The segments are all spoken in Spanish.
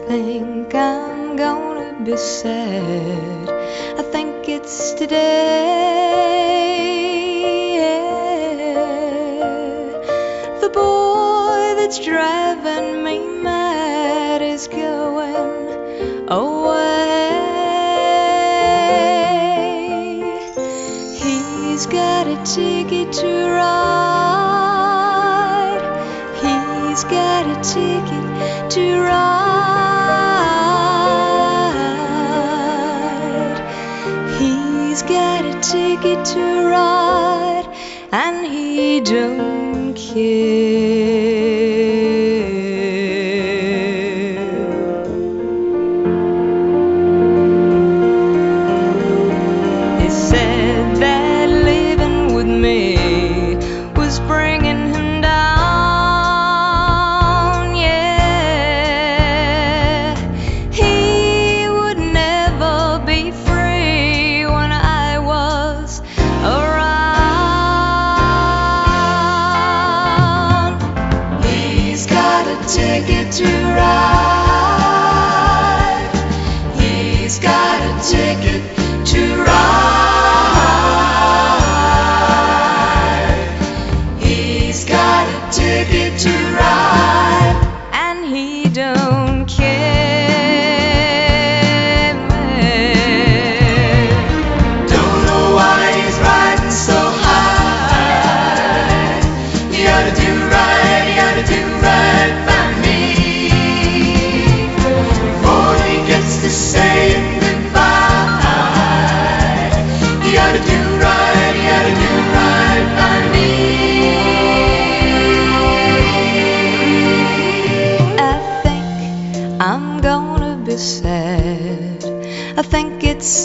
think I'm gonna be sad. I think it's today. Yeah. The boy that's driving me mad is going away. He's got a ticket to ride. He's got a ticket to ride. He's got a ticket to ride, and he don't care. He said that living with me was bringing him down. Yeah, he would never be free when I was around. He's got a ticket to ride. He's got a ticket to ride. He's got a ticket to ride, and he don't care. Don't know why he's riding so high. He ought to do right, he ought to do right by me before he gets to saying goodbye. He ought to do right, he ought to do right by me. I think I'm gonna be sad. I think it's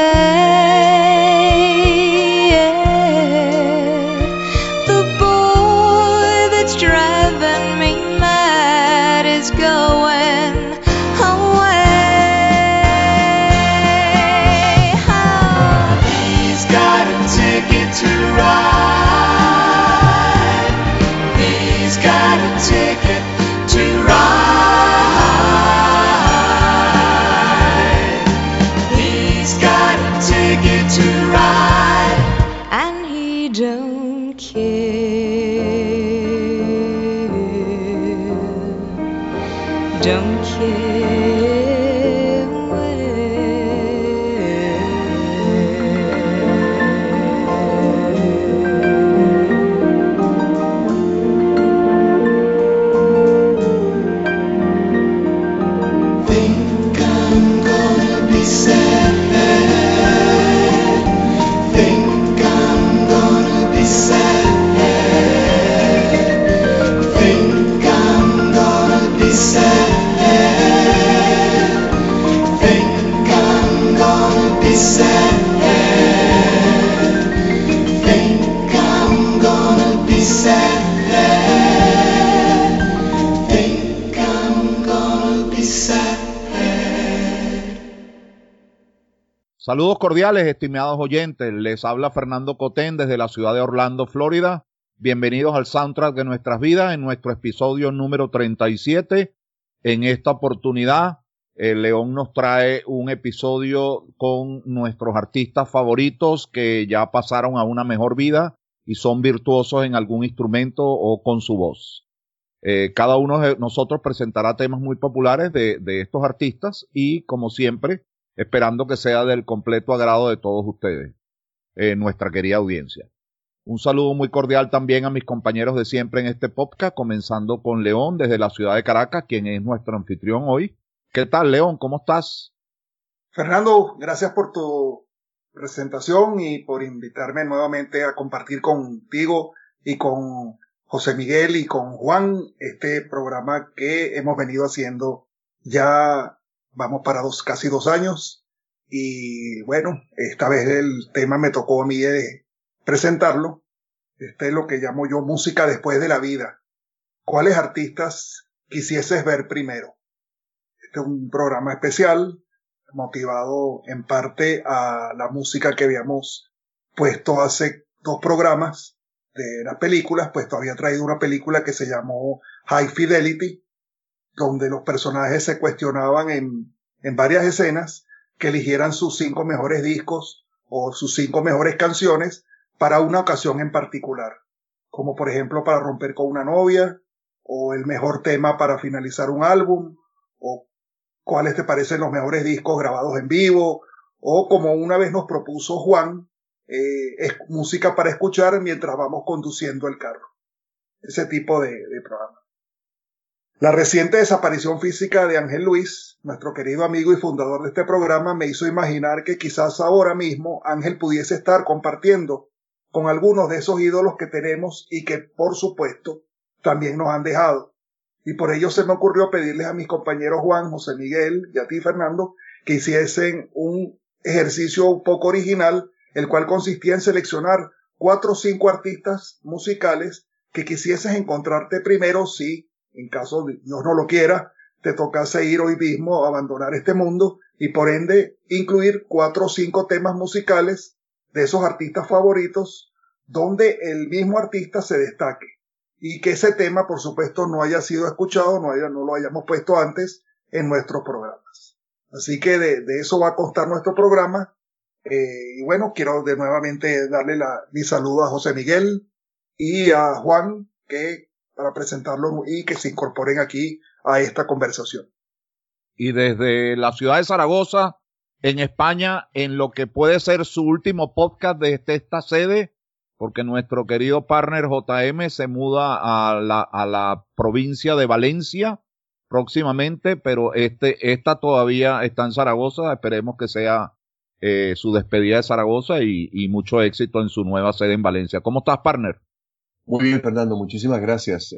today. Yeah. The boy that's driving me mad is going away. He's got a ticket to ride. He's got a ticket to ride. He's got a ticket to ride, and he don't care. Don't care. Think I'm gonna be sad. Think I'm gonna be sad. Think I'm gonna be sad. Think I'm gonna be sad. Think I'm gonna be sad. Think I'm gonna be sad. Saludos cordiales, estimados oyentes. Les habla Fernando Cotén desde la ciudad de Orlando, Florida. Bienvenidos al soundtrack de nuestras vidas en nuestro episodio número 37. En esta oportunidad, León nos trae un episodio con nuestros artistas favoritos que ya pasaron a una mejor vida y son virtuosos en algún instrumento o con su voz. Cada uno de nosotros presentará temas muy populares de estos artistas y, como siempre, esperando que sea del completo agrado de todos ustedes, nuestra querida audiencia. Un saludo muy cordial también a mis compañeros de siempre en este podcast, comenzando con León desde la ciudad de Caracas, quien es nuestro anfitrión hoy. ¿Qué tal, León? ¿Cómo estás? Fernando, gracias por tu presentación y por invitarme nuevamente a compartir contigo y con José Miguel y con Juan este programa que hemos venido haciendo ya. Vamos para casi 2 años y bueno, esta vez el tema me tocó a mí presentarlo. Este es lo que llamo yo música después de la vida. ¿Cuáles artistas quisieses ver primero? Este es un programa especial motivado en parte a la música que habíamos puesto hace 2 programas de las películas, pues había traído una película que se llamó High Fidelity, donde los personajes se cuestionaban en varias escenas que eligieran sus 5 mejores discos o sus 5 mejores canciones para una ocasión en particular, como por ejemplo para romper con una novia, o el mejor tema para finalizar un álbum, o cuáles te parecen los mejores discos grabados en vivo, o como una vez nos propuso Juan, es música para escuchar mientras vamos conduciendo el carro. Ese tipo de programa. La reciente desaparición física de Ángel Luis, nuestro querido amigo y fundador de este programa, me hizo imaginar que quizás ahora mismo Ángel pudiese estar compartiendo con algunos de esos ídolos que tenemos y que, por supuesto, también nos han dejado. Y por ello se me ocurrió pedirles a mis compañeros Juan, José Miguel y a ti, Fernando, que hiciesen un ejercicio un poco original, el cual consistía en seleccionar 4 o 5 artistas musicales que quisieses encontrarte primero si, en caso de Dios no lo quiera, te tocase ir hoy mismo a abandonar este mundo, y por ende incluir 4 o 5 temas musicales de esos artistas favoritos donde el mismo artista se destaque y que ese tema, por supuesto, no haya sido escuchado, no lo hayamos puesto antes en nuestros programas. Así que de eso va a constar nuestro programa. Y bueno, quiero de nuevamente darle mi saludo a José Miguel y a Juan, para presentarlo y que se incorporen aquí a esta conversación. Y desde la ciudad de Zaragoza, en España, en lo que puede ser su último podcast desde esta sede, porque nuestro querido partner JM se muda a la provincia de Valencia próximamente, pero esta todavía está en Zaragoza. Esperemos que sea su despedida de Zaragoza y mucho éxito en su nueva sede en Valencia. ¿Cómo estás, partner? Muy bien, Fernando, muchísimas gracias.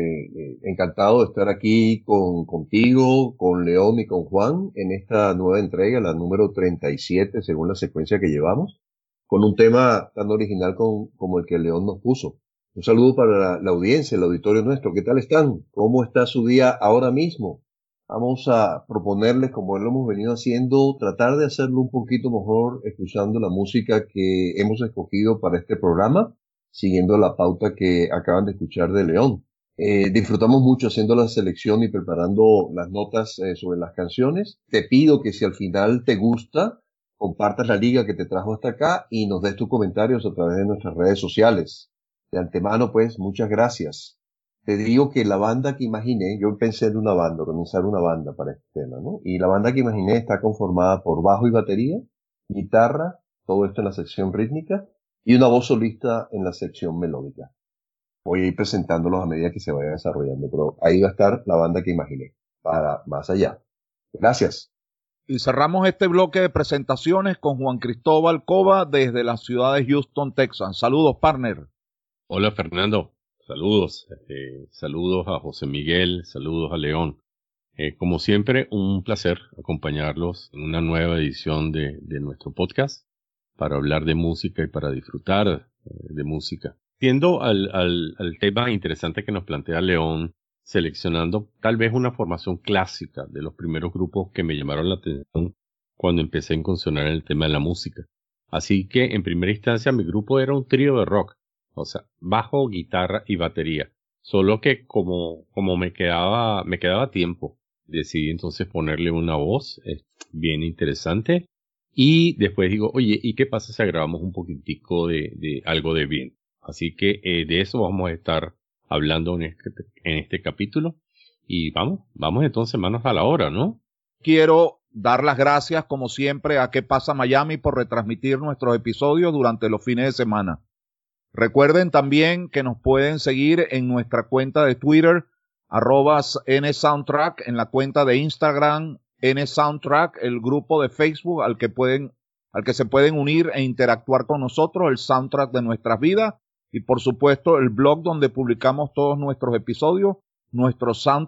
Encantado de estar aquí contigo, con León y con Juan en esta nueva entrega, la número 37, según la secuencia que llevamos, con un tema tan original como el que León nos puso. Un saludo para la audiencia, el auditorio nuestro. ¿Qué tal están? ¿Cómo está su día ahora mismo? Vamos a proponerles, como lo hemos venido haciendo, tratar de hacerlo un poquito mejor escuchando la música que hemos escogido para este programa, siguiendo la pauta que acaban de escuchar de León. Disfrutamos mucho haciendo la selección y preparando las notas sobre las canciones. Te pido que si al final te gusta, compartas la liga que te trajo hasta acá y nos des tus comentarios a través de nuestras redes sociales. De antemano, pues, muchas gracias. Te digo que la banda que imaginé, yo pensé en organizar una banda para este tema, ¿no? Y la banda que imaginé está conformada por bajo y batería, guitarra, todo esto en la sección rítmica, y una voz solista en la sección melódica. Voy a ir presentándolos a medida que se vaya desarrollando, pero ahí va a estar la banda que imaginé, para más allá. Gracias. Y cerramos este bloque de presentaciones con Juan Cristóbal Cova desde la ciudad de Houston, Texas. Saludos, partner. Hola, Fernando. Saludos. Saludos a José Miguel, saludos a León. Como siempre, un placer acompañarlos en una nueva edición de nuestro podcast, para hablar de música y para disfrutar de música. Tiendo al tema interesante que nos plantea León, seleccionando tal vez una formación clásica de los primeros grupos que me llamaron la atención cuando empecé a incursionar en el tema de la música. Así que en primera instancia mi grupo era un trío de rock, o sea, bajo, guitarra y batería. Solo que como me quedaba tiempo, decidí entonces ponerle una voz bien interesante. Y después digo, oye, ¿y qué pasa si grabamos un poquitico de algo de bien? Así que de eso vamos a estar hablando en este capítulo. Y vamos entonces manos a la obra, ¿no? Quiero dar las gracias, como siempre, a ¿Qué pasa Miami? Por retransmitir nuestros episodios durante los fines de semana. Recuerden también que nos pueden seguir en nuestra cuenta de Twitter, @NSoundtrack, en la cuenta de Instagram, NSoundtrack, el grupo de Facebook al que se pueden unir e interactuar con nosotros, el soundtrack de nuestras vidas, y por supuesto el blog donde publicamos todos nuestros episodios, nuestro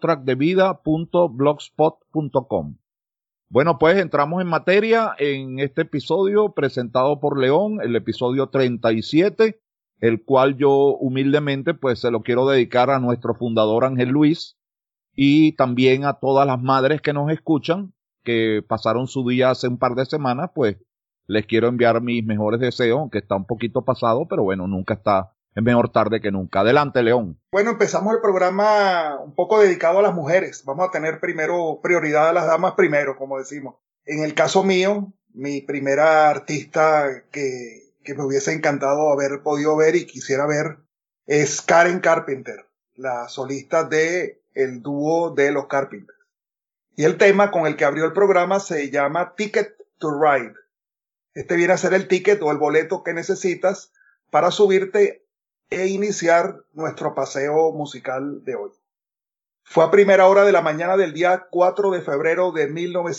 soundtrackdevida.blogspot.com. Bueno, pues entramos en materia en este episodio presentado por León, el episodio 37, el cual yo humildemente pues se lo quiero dedicar a nuestro fundador Ángel Luis, y también a todas las madres que nos escuchan, que pasaron su día hace un par de semanas. Pues les quiero enviar mis mejores deseos, aunque está un poquito pasado, pero bueno, nunca está es mejor tarde que nunca. Adelante, León. Bueno, empezamos el programa un poco dedicado a las mujeres. Vamos a tener primero prioridad a las damas primero, como decimos. En el caso mío, mi primera artista que me hubiese encantado haber podido ver y quisiera ver es Karen Carpenter, la solista de el dúo de los Carpenters. Y el tema con el que abrió el programa se llama Ticket to Ride. Este viene a ser el ticket o el boleto que necesitas para subirte e iniciar nuestro paseo musical de hoy. Fue a primera hora de la mañana del día 4 de febrero de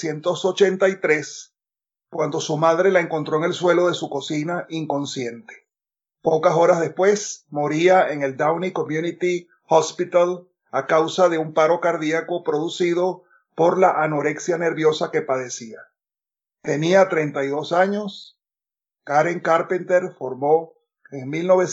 1983 cuando su madre la encontró en el suelo de su cocina inconsciente. Pocas horas después moría en el Downey Community Hospital a causa de un paro cardíaco producido por la anorexia nerviosa que padecía. Tenía 32 años. Karen Carpenter formó en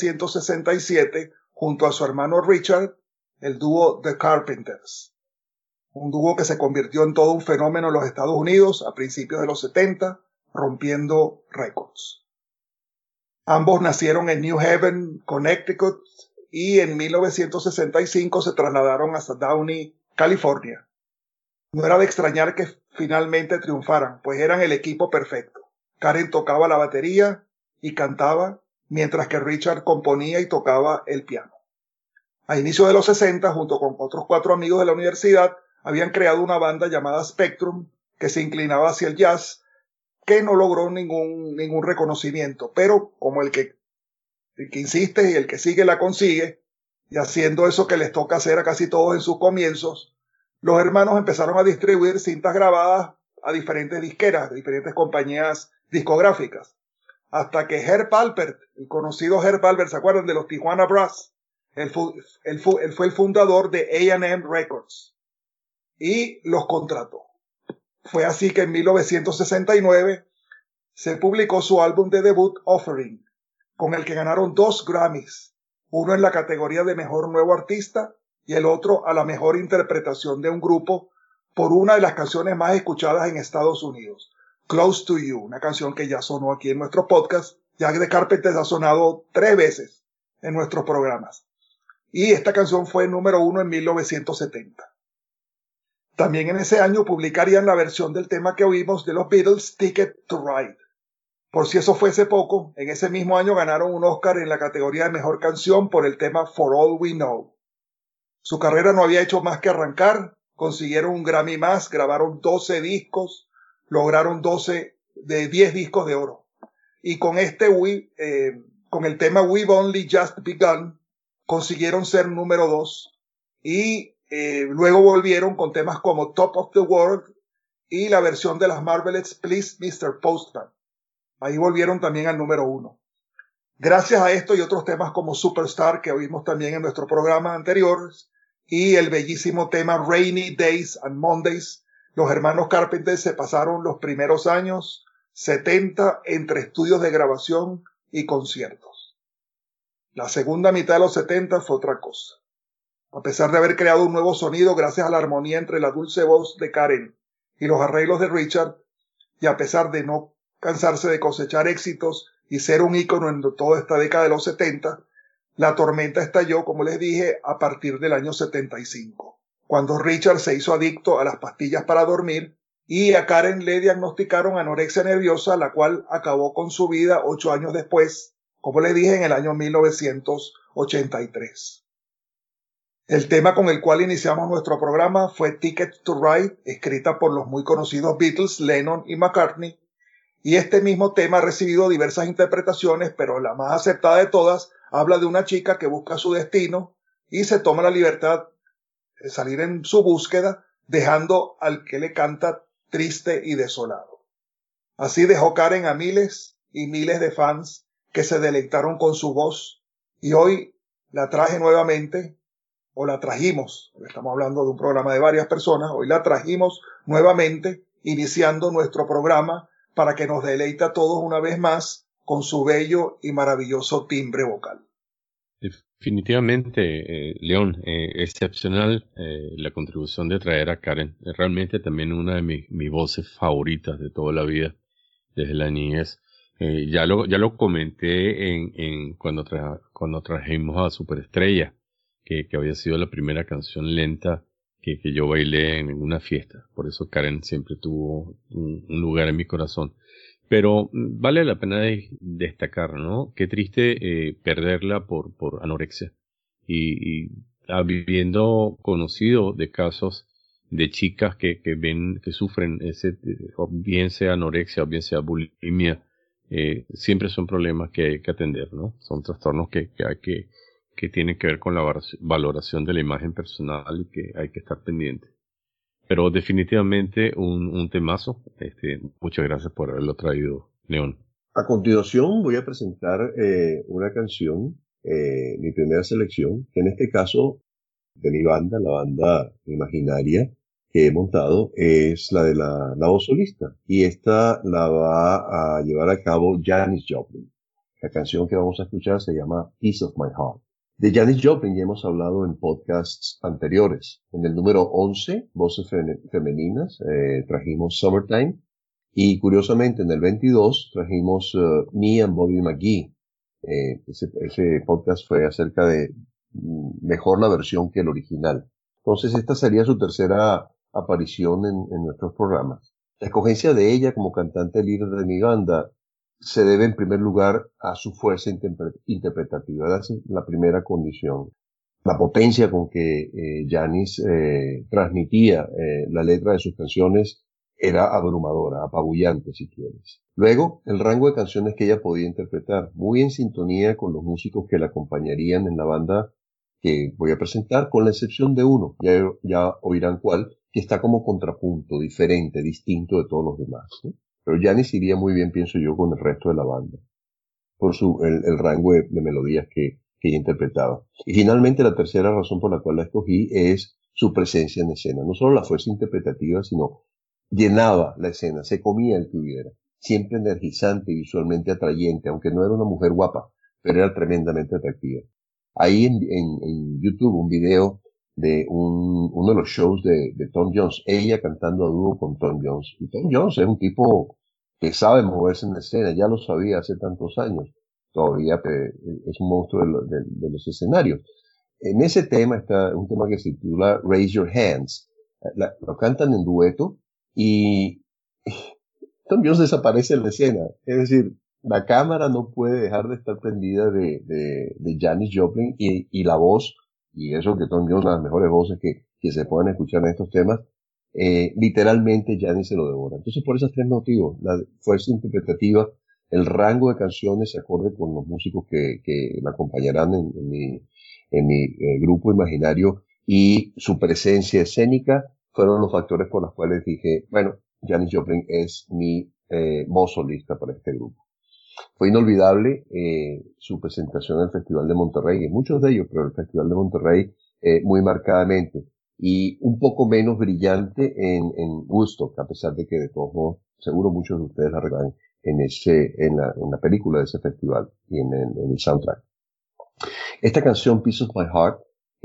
1967, junto a su hermano Richard, el dúo The Carpenters. Un dúo que se convirtió en todo un fenómeno en los Estados Unidos a principios de los 70, rompiendo récords. Ambos nacieron en New Haven, Connecticut, y en 1965 se trasladaron hasta Downey, California. No era de extrañar que finalmente triunfaran, pues eran el equipo perfecto. Karen tocaba la batería y cantaba, mientras que Richard componía y tocaba el piano. A inicios de los 60, junto con otros 4 amigos de la universidad, habían creado una banda llamada Spectrum, que se inclinaba hacia el jazz, que no logró ningún reconocimiento, pero como el que insiste y el que sigue la consigue, y haciendo eso que les toca hacer a casi todos en sus comienzos, los hermanos empezaron a distribuir cintas grabadas a diferentes disqueras, diferentes compañías discográficas, hasta que Herb Alpert, el conocido Herb Alpert, ¿se acuerdan de los Tijuana Brass? Él fue el fundador de A&M Records y los contrató. Fue así que en 1969 se publicó su álbum de debut Offering, con el que ganaron 2 Grammys, uno en la categoría de Mejor Nuevo Artista y el otro a la Mejor Interpretación de un Grupo por una de las canciones más escuchadas en Estados Unidos, Close to You, una canción que ya sonó aquí en nuestro podcast. Ya The Carpenters ha sonado 3 veces en nuestros programas. Y esta canción fue número 1 en 1970. También en ese año publicarían la versión del tema que oímos de los Beatles, Ticket to Ride. Por si eso fuese poco, en ese mismo año ganaron un Oscar en la categoría de Mejor Canción por el tema For All We Know. Su carrera no había hecho más que arrancar, consiguieron un Grammy más, grabaron 12 discos, lograron 10 discos de oro. Y con con el tema We've Only Just Begun, consiguieron ser número 2 y luego volvieron con temas como Top of the World y la versión de las Marvelettes Please Mr. Postman. Ahí volvieron también al número 1. Gracias a esto y otros temas como Superstar, que oímos también en nuestro programa anterior, y el bellísimo tema Rainy Days and Mondays, los hermanos Carpenter se pasaron los primeros años 70 entre estudios de grabación y conciertos. La segunda mitad de los 70 fue otra cosa. A pesar de haber creado un nuevo sonido gracias a la armonía entre la dulce voz de Karen y los arreglos de Richard, y a pesar de no cansarse de cosechar éxitos y ser un ícono en toda esta década de los 70, la tormenta estalló, como les dije, a partir del año 75, cuando Richard se hizo adicto a las pastillas para dormir y a Karen le diagnosticaron anorexia nerviosa, la cual acabó con su vida 8 años después, como les dije, en el año 1983. El tema con el cual iniciamos nuestro programa fue Ticket to Ride, escrita por los muy conocidos Beatles, Lennon y McCartney, y este mismo tema ha recibido diversas interpretaciones, pero la más aceptada de todas habla de una chica que busca su destino y se toma la libertad de salir en su búsqueda, dejando al que le canta triste y desolado. Así dejó Karen a miles y miles de fans que se deleitaron con su voz, y hoy la traje nuevamente, o la trajimos, estamos hablando de un programa de varias personas, hoy la trajimos nuevamente, iniciando nuestro programa para que nos deleite a todos una vez más con su bello y maravilloso timbre vocal. Definitivamente, León, excepcional la contribución de traer a Karen. Es realmente también una de mis voces favoritas de toda la vida, desde la niñez. Ya lo comenté cuando trajimos a Superestrella, que había sido la primera canción lenta que yo bailé en una fiesta. Por eso Karen siempre tuvo un lugar en mi corazón. Pero vale la pena destacar, ¿no? Qué triste perderla por anorexia. Y habiendo conocido de casos de chicas que sufren o bien sea anorexia o bien sea bulimia, siempre son problemas que hay que atender, ¿no? Son trastornos que tienen que ver con la valoración de la imagen personal y que hay que estar pendiente. Pero definitivamente un temazo. Muchas gracias por haberlo traído, León. A continuación voy a presentar una canción, mi primera selección, que en este caso de mi banda, la banda imaginaria que he montado, es la de la voz solista. Y esta la va a llevar a cabo Janis Joplin. La canción que vamos a escuchar se llama Piece of My Heart. De Janis Joplin ya hemos hablado en podcasts anteriores. En el número 11, Voces Femeninas, trajimos Summertime. Y curiosamente en el 22 trajimos Me and Bobby McGee. Ese podcast fue acerca de mejor la versión que el original. Entonces esta sería su tercera aparición en nuestros programas. La escogencia de ella como cantante líder de mi banda se debe en primer lugar a su fuerza interpretativa. Esa es la primera condición. La potencia con que Janis transmitía la letra de sus canciones era abrumadora, apabullante si quieres. Luego, el rango de canciones que ella podía interpretar, muy en sintonía con los músicos que la acompañarían en la banda que voy a presentar, con la excepción de uno, ya oirán cuál, que está como contrapunto, diferente, distinto de todos los demás, ¿sí? Pero Janis iría muy bien, pienso yo, con el resto de la banda, por el rango de melodías que ella interpretaba. Y finalmente, la tercera razón por la cual la escogí es su presencia en escena. No solo la fuerza interpretativa, sino llenaba la escena, se comía el que hubiera. Siempre energizante y visualmente atrayente, aunque no era una mujer guapa, pero era tremendamente atractiva. Ahí en YouTube un video de uno de los shows de Tom Jones, ella cantando a dúo con Tom Jones. Y Tom Jones es un tipo que sabe moverse en la escena, ya lo sabía hace tantos años, todavía es un monstruo de los escenarios. En ese tema está un tema que se titula Raise Your Hands. Lo cantan en dueto y Tom Jones desaparece en la escena. Es decir, la cámara no puede dejar de estar prendida de Janis Joplin y la voz, y eso que Tom Jones, las mejores voces que se pueden escuchar en estos temas, literalmente Janis se lo devora. Entonces, por esos tres motivos, la fuerza interpretativa, el rango de canciones se acorde con los músicos que la acompañarán en mi grupo imaginario y su presencia escénica fueron los factores por los cuales dije, bueno, Janis Joplin es mi voz solista para este grupo. Fue inolvidable su presentación en el Festival de Monterrey, en muchos de ellos, pero el Festival de Monterrey muy marcadamente, y un poco menos brillante en Woodstock, a pesar de que de todos modos, seguro muchos de ustedes la recuerdan en la película de ese festival y en el soundtrack. Esta canción, Piece of My Heart,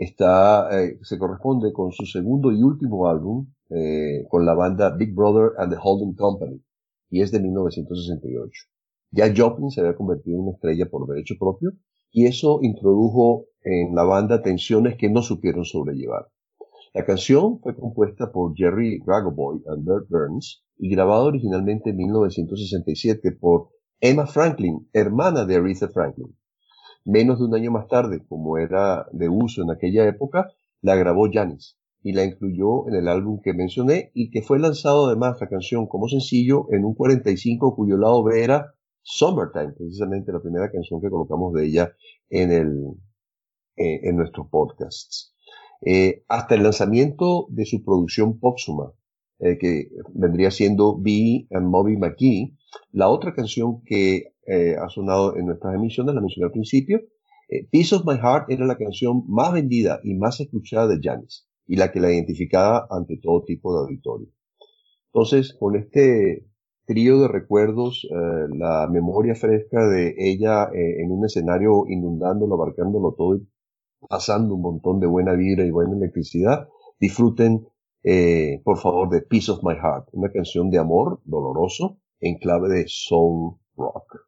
se corresponde con su segundo y último álbum, con la banda Big Brother and the Holding Company, y es de 1968. Ya Joplin se había convertido en una estrella por derecho propio, y eso introdujo en la banda tensiones que no supieron sobrellevar. La canción fue compuesta por Jerry Gargoboy y Bert Burns, y grabada originalmente en 1967 por Emma Franklin, hermana de Aretha Franklin. Menos de un año más tarde, como era de uso en aquella época, la grabó Janis y la incluyó en el álbum que mencioné y que fue lanzado además la canción como sencillo en un 45 cuyo lado B era Summertime, precisamente la primera canción que colocamos de ella en nuestros podcasts. Hasta el lanzamiento de su producción póstuma, que vendría siendo Bee and Bobby McGee, la otra canción que ha sonado en nuestras emisiones, la mencioné al principio, Piece of My Heart era la canción más vendida y más escuchada de Janis y la que la identificaba ante todo tipo de auditorio. Entonces, con este trío de recuerdos, la memoria fresca de ella en un escenario inundándolo, abarcándolo todo y pasando un montón de buena vibra y buena electricidad, disfruten por favor de Piece of My Heart, una canción de amor doloroso en clave de soul rock.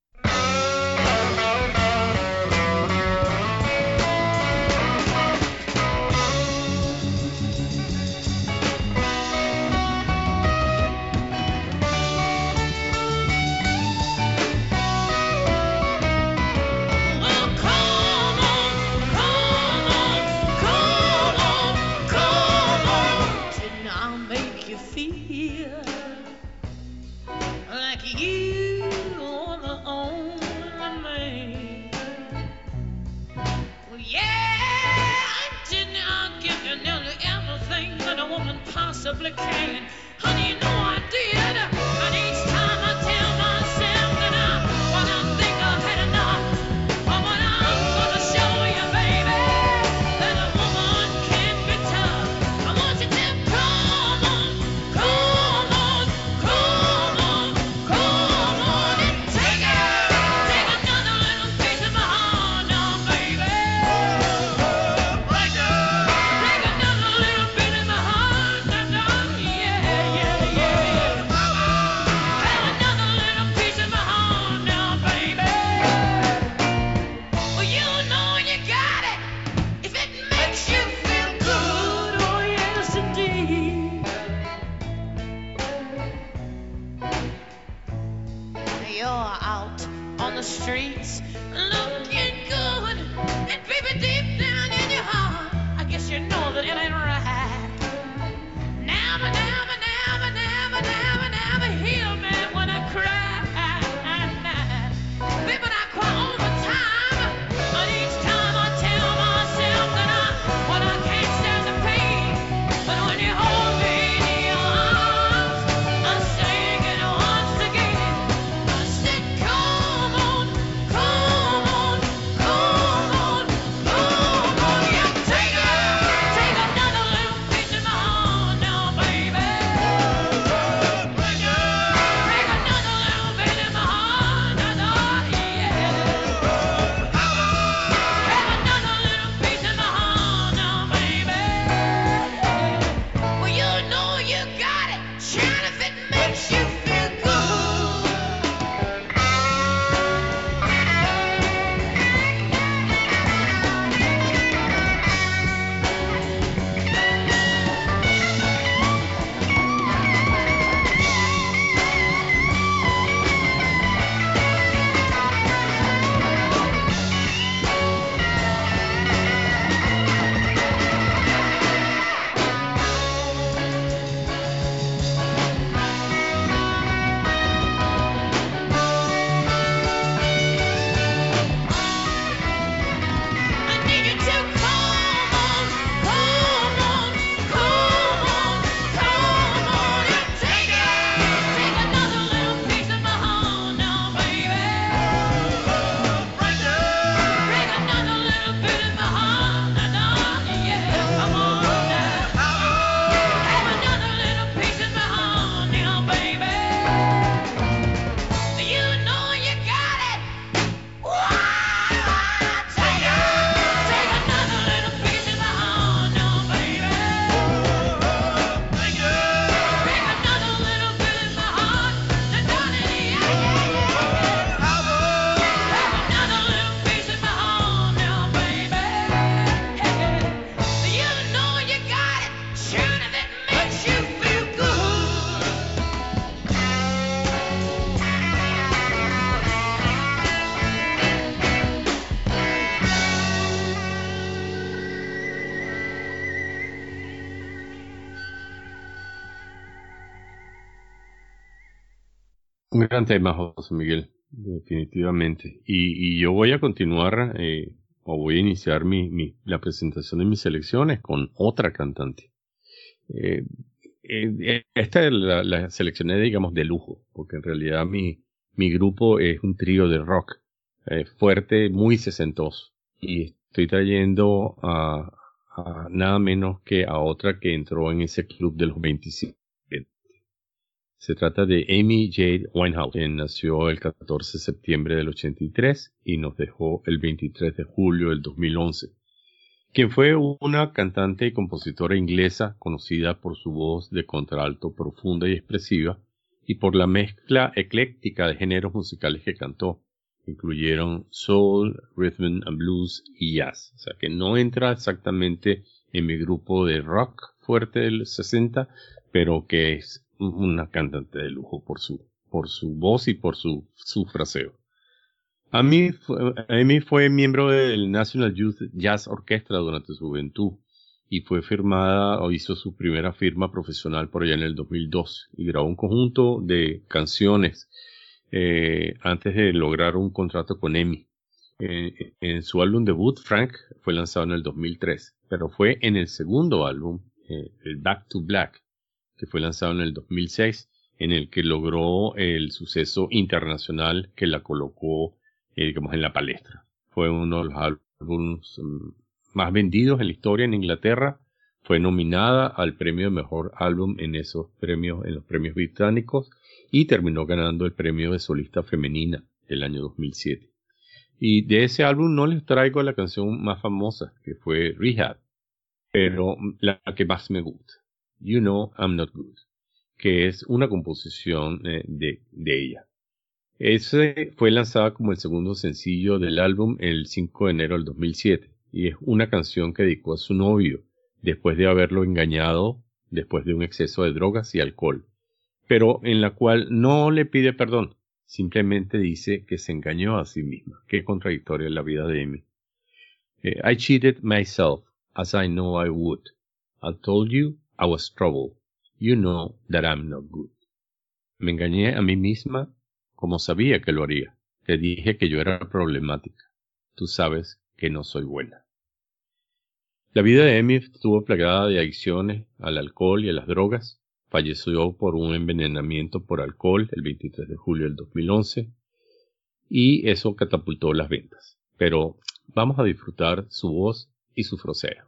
Can. Honey, you know I did. And each time I tell myself that when I think I've had enough, but when I'm gonna show you, baby, that a woman can be tough. I want you to come on, come on, come on, come on, and take another little piece of my heart now, baby. Take another little bit of my heart now. Streets looking good, and baby, deep down in your heart, I guess you know that it ain't right. Never, never, never, never, never, never heal me when I cry. Baby, I cry all the time, but each time I tell myself that when I can't stand the pain, but when you hold me in your arms, I sing it once again. I said, come on, come on, come on, come on. Yeah, take another little piece of my heart now, baby. Take another little bit of my heart now, yeah. Have another little piece of my heart now, baby. Well, you know you got it, Sharon, if it makes you feel good. I need you to come on, come on, come on, come on, and take another little piece of my heart now, baby. Take another little bit of my heart now, yeah. Come on now. Have another little piece of my heart now, baby. You know you got it. Take another little piece of my heart now, baby. Take another little bit of my heart now, darling, yeah. Have another little piece of my heart now, baby. You know you got it, sure if it makes you feel good. Un gran tema, José Miguel, definitivamente. Y yo voy a continuar, o voy a iniciar la presentación de mis selecciones con otra cantante. Esta la seleccioné, digamos, de lujo, porque en realidad mi grupo es un trío de rock fuerte, muy sesentoso. Y estoy trayendo a nada menos que a otra que entró en ese club de los 27. Se trata de Amy Jade Winehouse, quien nació el 14 de septiembre del 83 y nos dejó el 23 de julio del 2011. Quien fue una cantante y compositora inglesa conocida por su voz de contralto profunda y expresiva y por la mezcla ecléctica de géneros musicales que cantó. Incluyeron soul, rhythm and blues y jazz. O sea que no entra exactamente en mi grupo de rock fuerte del 60, pero que es una cantante de lujo por su voz y por su fraseo. Amy fue miembro del National Youth Jazz Orchestra durante su juventud y fue firmada o hizo su primera firma profesional por allá en el 2002 y grabó un conjunto de canciones antes de lograr un contrato con EMI. En su álbum debut, Frank, fue lanzado en el 2003, pero fue en el segundo álbum, el Back to Black, que fue lanzado en el 2006, en el que logró el suceso internacional que la colocó, digamos, en la palestra. Fue uno de los álbumes más vendidos en la historia en Inglaterra. Fue nominada al premio de mejor álbum en los premios británicos y terminó ganando el premio de solista femenina del año 2007. Y de ese álbum no les traigo la canción más famosa, que fue Rehab, pero la que más me gusta, You Know I'm Not Good, que es una composición de ella. Ese fue lanzada como el segundo sencillo del álbum el 5 de enero del 2007 y es una canción que dedicó a su novio después de haberlo engañado después de un exceso de drogas y alcohol, pero en la cual no le pide perdón, simplemente dice que se engañó a sí misma. Qué contradictoria es la vida de Amy. I cheated myself as I know I would. I told you I was trouble. You know that I'm not good. Me engañé a mí misma como sabía que lo haría. Te dije que yo era problemática. Tú sabes que no soy buena. La vida de Amy estuvo plagada de adicciones al alcohol y a las drogas. Falleció por un envenenamiento por alcohol el 23 de julio del 2011 y eso catapultó las ventas. Pero vamos a disfrutar su voz y su fraseo.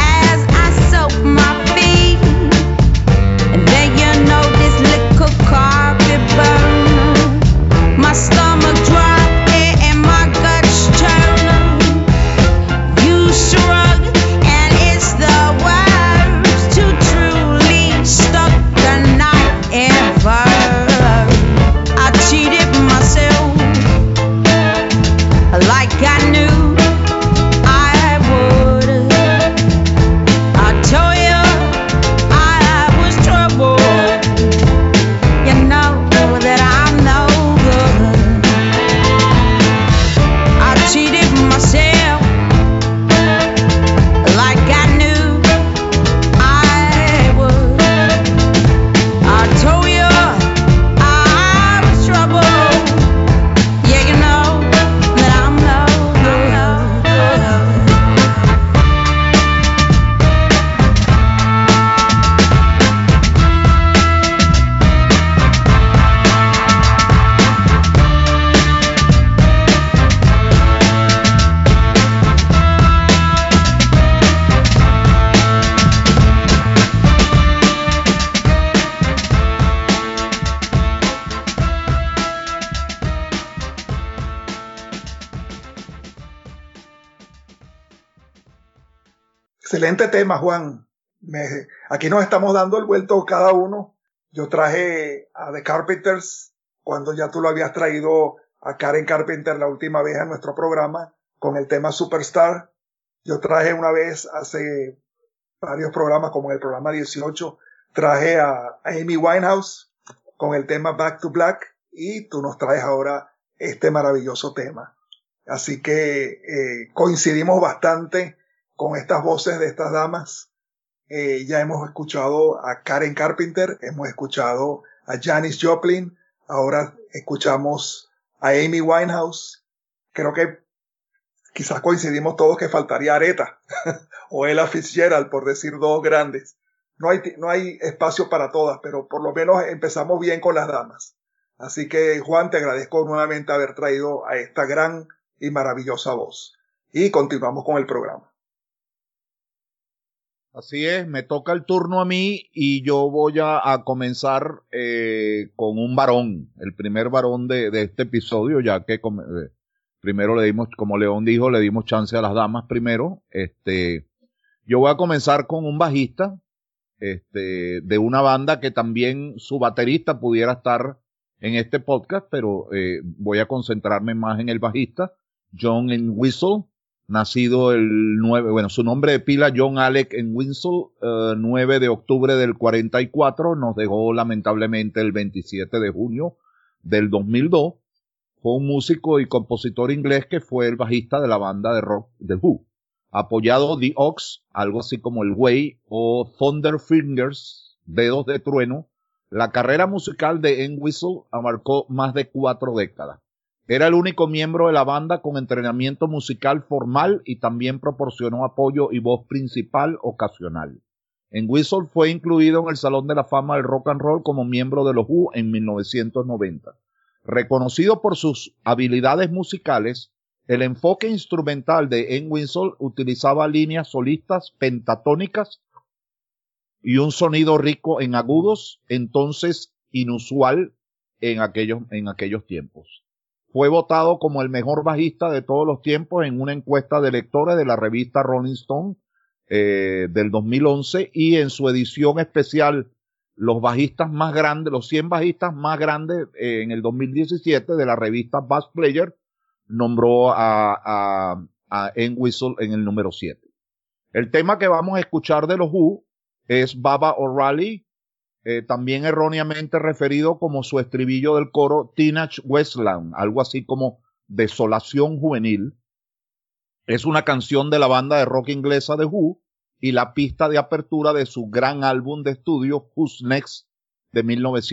Car Excelente tema, Juan. Aquí nos estamos dando el vuelto cada uno. Yo traje a The Carpenters cuando ya tú lo habías traído a Karen Carpenter la última vez a nuestro programa con el tema Superstar. Yo traje una vez hace varios programas, como en el programa 18, traje a Amy Winehouse con el tema Back to Black y tú nos traes ahora este maravilloso tema. Así que coincidimos bastante con estas voces de estas damas. Ya hemos escuchado a Karen Carpenter, hemos escuchado a Janis Joplin, ahora escuchamos a Amy Winehouse. Creo que quizás coincidimos todos que faltaría Aretha o Ella Fitzgerald, por decir dos grandes. No hay espacio para todas, pero por lo menos empezamos bien con las damas. Así que, Juan, te agradezco nuevamente haber traído a esta gran y maravillosa voz. Y continuamos con el programa. Así es, me toca el turno a mí y yo voy a comenzar con un varón, el primer varón de este episodio, ya que primero le dimos, como León dijo, le dimos chance a las damas primero. Yo voy a comenzar con un bajista de una banda que también su baterista pudiera estar en este podcast, pero voy a concentrarme más en el bajista, John Entwistle. Nacido el 9, bueno, su nombre de pila, John Alec Entwistle, 9 de octubre del 44, nos dejó lamentablemente el 27 de junio del 2002. Fue un músico y compositor inglés que fue el bajista de la banda de rock The Who. Apoyado The Ox, algo así como el Way o Thunder Fingers, Dedos de Trueno, la carrera musical de Entwistle abarcó más de 4 décadas. Era el único miembro de la banda con entrenamiento musical formal y también proporcionó apoyo y voz principal ocasional. Entwistle fue incluido en el Salón de la Fama del Rock and Roll como miembro de los Who en 1990. Reconocido por sus habilidades musicales, el enfoque instrumental de Entwistle utilizaba líneas solistas pentatónicas y un sonido rico en agudos, entonces inusual en aquellos tiempos. Fue votado como el mejor bajista de todos los tiempos en una encuesta de lectores de la revista Rolling Stone del 2011 y en su edición especial los 100 bajistas más grandes en el 2017 de la revista Bass Player nombró a Entwistle en el número 7. El tema que vamos a escuchar de los Who es Baba O'Reilly, también erróneamente referido como su estribillo del coro Teenage Wasteland, algo así como Desolación Juvenil. Es una canción de la banda de rock inglesa The Who y la pista de apertura de su gran álbum de estudio Who's Next de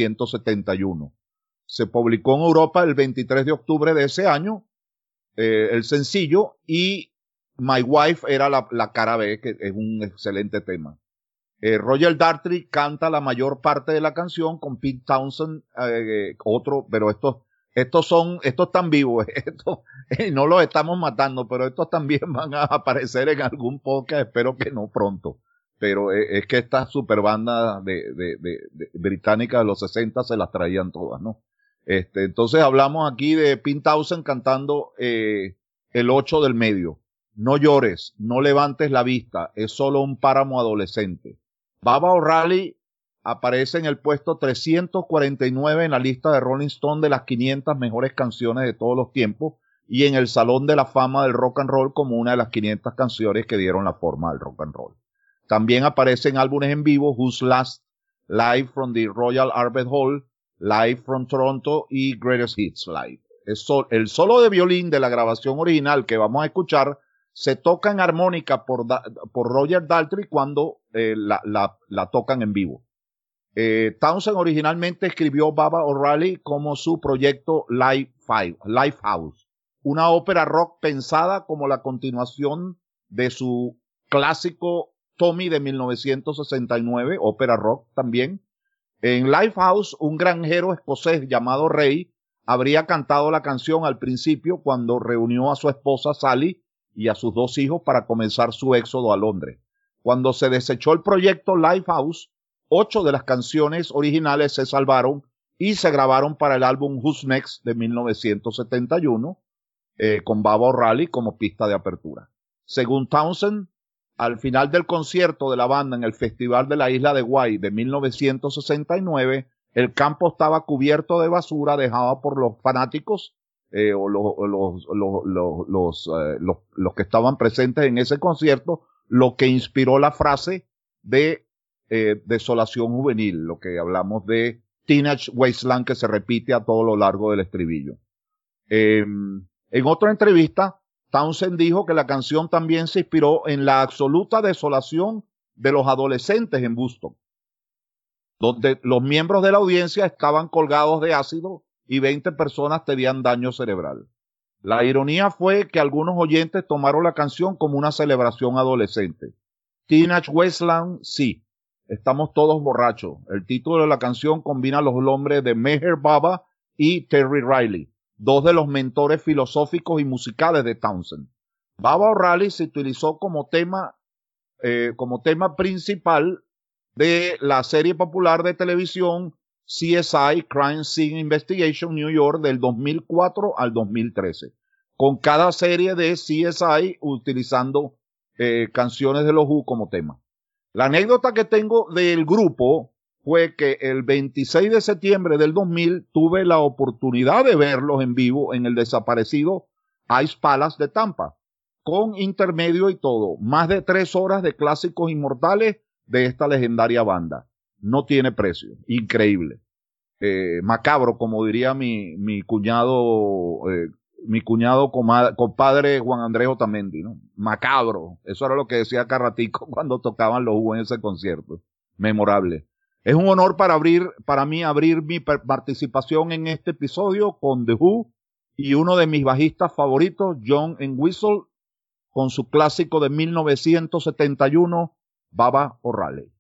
1971. Se publicó en Europa el 23 de octubre de ese año, el sencillo, y My Wife era la cara B, que es un excelente tema. Roger Daltrey canta la mayor parte de la canción con Pete Townshend, pero estos están vivos, no los estamos matando, pero estos también van a aparecer en algún podcast, espero que no pronto. Pero es que estas super bandas de británicas de los 60 se las traían todas, ¿no? Entonces hablamos aquí de Pete Townshend cantando el 8 del medio. No llores, no levantes la vista, es solo un páramo adolescente. Baba O'Reilly aparece en el puesto 349 en la lista de Rolling Stone de las 500 mejores canciones de todos los tiempos y en el Salón de la Fama del Rock and Roll como una de las 500 canciones que dieron la forma al rock and roll. También aparece en álbumes en vivo Who's Last, Live from the Royal Albert Hall, Live from Toronto y Greatest Hits Live. El solo de violín de la grabación original que vamos a escuchar se toca en armónica por Roger Daltrey cuando la tocan en vivo. Townshend originalmente escribió Baba O'Reilly como su proyecto Lifehouse, una ópera rock pensada como la continuación de su clásico Tommy de 1969, ópera rock también. En Lifehouse, un granjero escocés llamado Ray habría cantado la canción al principio cuando reunió a su esposa Sally y a sus 2 hijos para comenzar su éxodo a Londres. Cuando se desechó el proyecto Lifehouse, 8 de las canciones originales se salvaron y se grabaron para el álbum Who's Next de 1971, con Baba O'Reilly como pista de apertura. Según Townshend, al final del concierto de la banda en el Festival de la Isla de Guay de 1969, el campo estaba cubierto de basura dejada por los fanáticos o los que estaban presentes en ese concierto, lo que inspiró la frase de desolación juvenil, lo que hablamos de Teenage Wasteland, que se repite a todo lo largo del estribillo. En otra entrevista, Townshend dijo que la canción también se inspiró en la absoluta desolación de los adolescentes en Woodstock, donde los miembros de la audiencia estaban colgados de ácido y 20 personas tenían daño cerebral. La ironía fue que algunos oyentes tomaron la canción como una celebración adolescente. Teenage Wasteland, sí, estamos todos borrachos. El título de la canción combina los nombres de Meher Baba y Terry Riley, dos de los mentores filosóficos y musicales de Townshend. Baba O'Reilly se utilizó como tema principal de la serie popular de televisión CSI, Crime Scene Investigation, New York, del 2004 al 2013, con cada serie de CSI utilizando canciones de los Who como tema. La anécdota que tengo del grupo fue que el 26 de septiembre del 2000 tuve la oportunidad de verlos en vivo en el desaparecido Ice Palace de Tampa, con intermedio y todo, más de 3 horas de clásicos inmortales de esta legendaria banda. No tiene precio, increíble. Macabro, como diría mi cuñado compadre Juan Andrés Otamendi, ¿no? Macabro, eso era lo que decía Carratico cuando tocaban los Who en ese concierto. Memorable. Es un honor para mí abrir mi participación en este episodio con The Who y uno de mis bajistas favoritos, John Entwistle, con su clásico de 1971, Baba O'Reilly.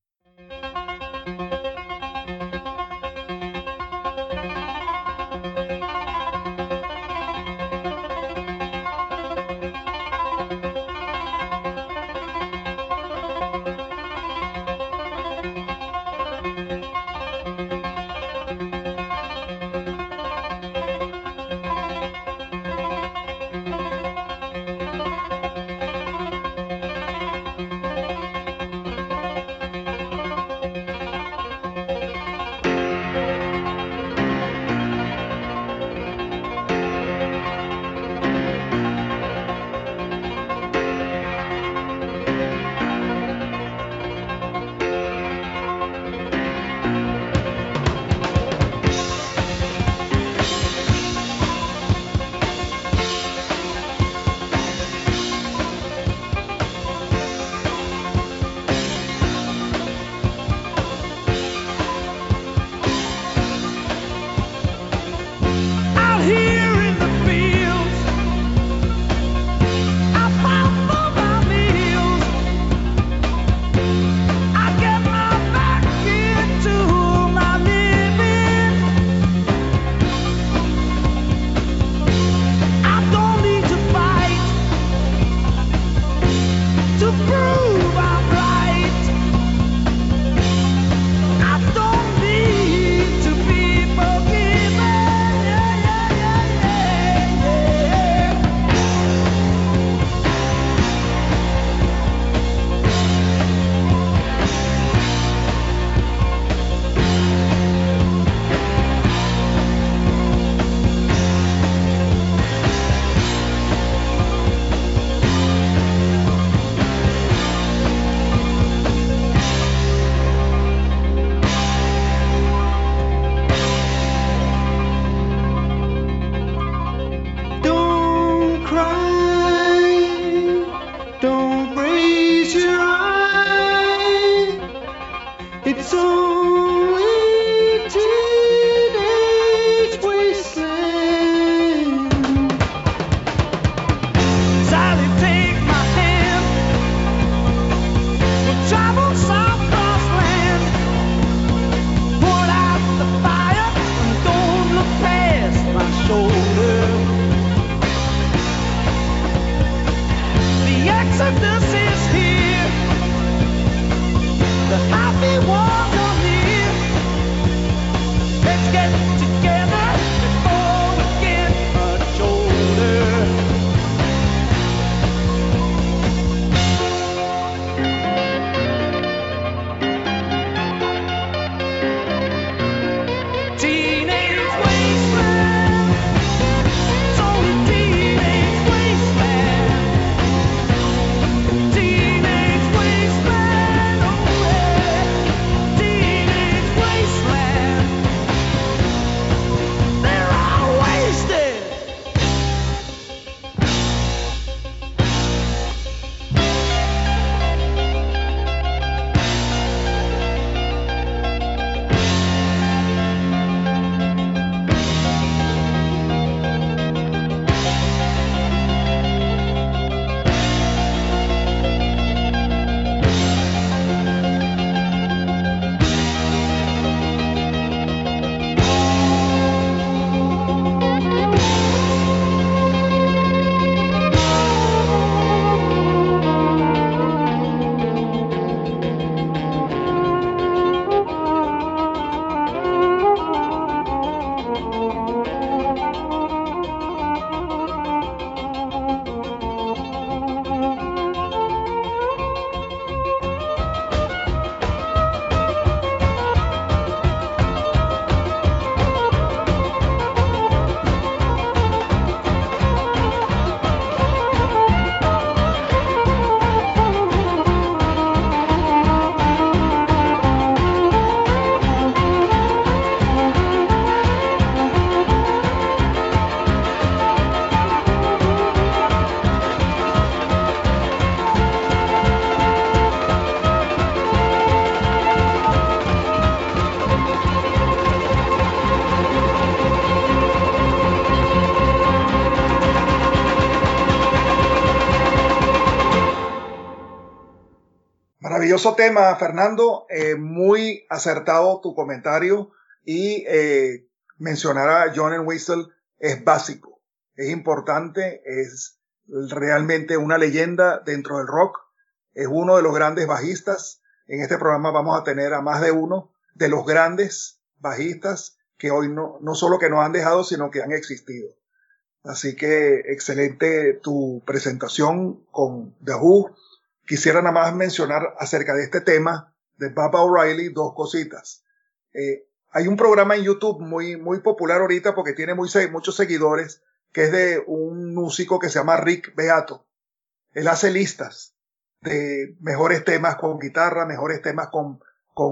Maravilloso tema, Fernando. Muy acertado tu comentario y mencionar a John Entwistle es básico, es importante, es realmente una leyenda dentro del rock, es uno de los grandes bajistas. En este programa vamos a tener a más de uno de los grandes bajistas que hoy no solo que nos han dejado, sino que han existido. Así que excelente tu presentación con The Who. Quisiera nada más mencionar acerca de este tema de Baba O'Reilly dos cositas. Hay un programa en YouTube muy popular ahorita porque tiene muchos seguidores, que es de un músico que se llama Rick Beato. Él hace listas de mejores temas con guitarra, mejores temas con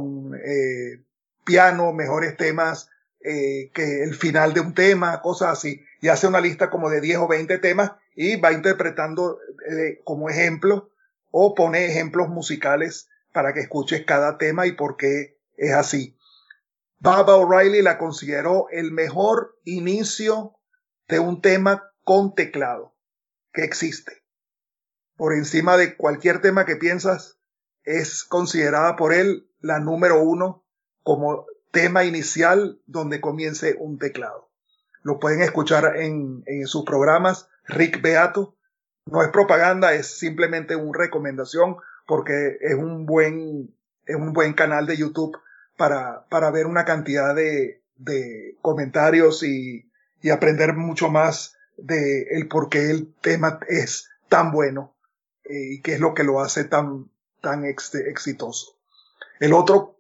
piano, mejores temas que el final de un tema, cosas así. Y hace una lista como de 10 o 20 temas y va interpretando como ejemplo o pone ejemplos musicales para que escuches cada tema y por qué es así. Baba O'Reilly la consideró el mejor inicio de un tema con teclado que existe. Por encima de cualquier tema que piensas, es considerada por él la número 1 como tema inicial donde comience un teclado. Lo pueden escuchar en sus programas. Rick Beato. No es propaganda, es simplemente una recomendación porque es un buen canal de YouTube para ver una cantidad de comentarios y aprender mucho más de el por qué el tema es tan bueno y qué es lo que lo hace tan exitoso. La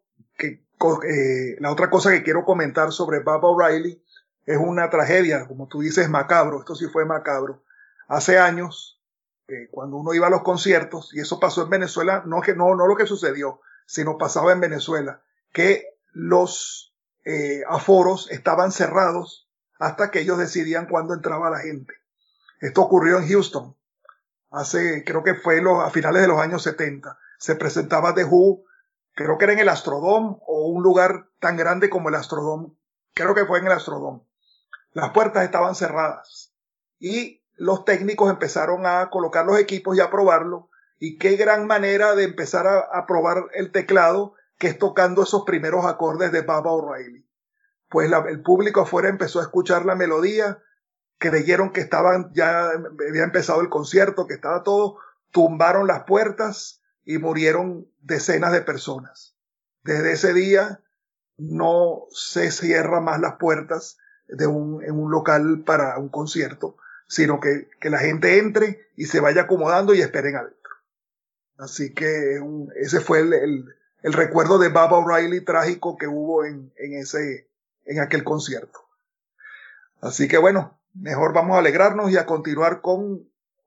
otra cosa que quiero comentar sobre Baba O'Reilly es una tragedia, como tú dices, macabro. Esto sí fue macabro. Hace años, cuando uno iba a los conciertos, y eso pasó en Venezuela, no lo que sucedió, sino pasaba en Venezuela, que los aforos estaban cerrados hasta que ellos decidían cuándo entraba la gente. Esto ocurrió en Houston, creo que fue a finales de los años 70. Se presentaba The Who, creo que era en el Astrodome o un lugar tan grande como el Astrodome. Creo que fue en el Astrodome. Las puertas estaban cerradas y los técnicos empezaron a colocar los equipos y a probarlo. Y qué gran manera de empezar a probar el teclado, que es tocando esos primeros acordes de Baba O'Reilly. Pues el público afuera empezó a escuchar la melodía, creyeron que ya había empezado el concierto, que estaba todo, tumbaron las puertas y murieron decenas de personas. Desde ese día no se cierran más las puertas en un local para un concierto, sino que la gente entre y se vaya acomodando y esperen adentro. Así que ese fue el recuerdo de Baba O'Reilly trágico que hubo en aquel concierto. Así que bueno, mejor vamos a alegrarnos y a continuar con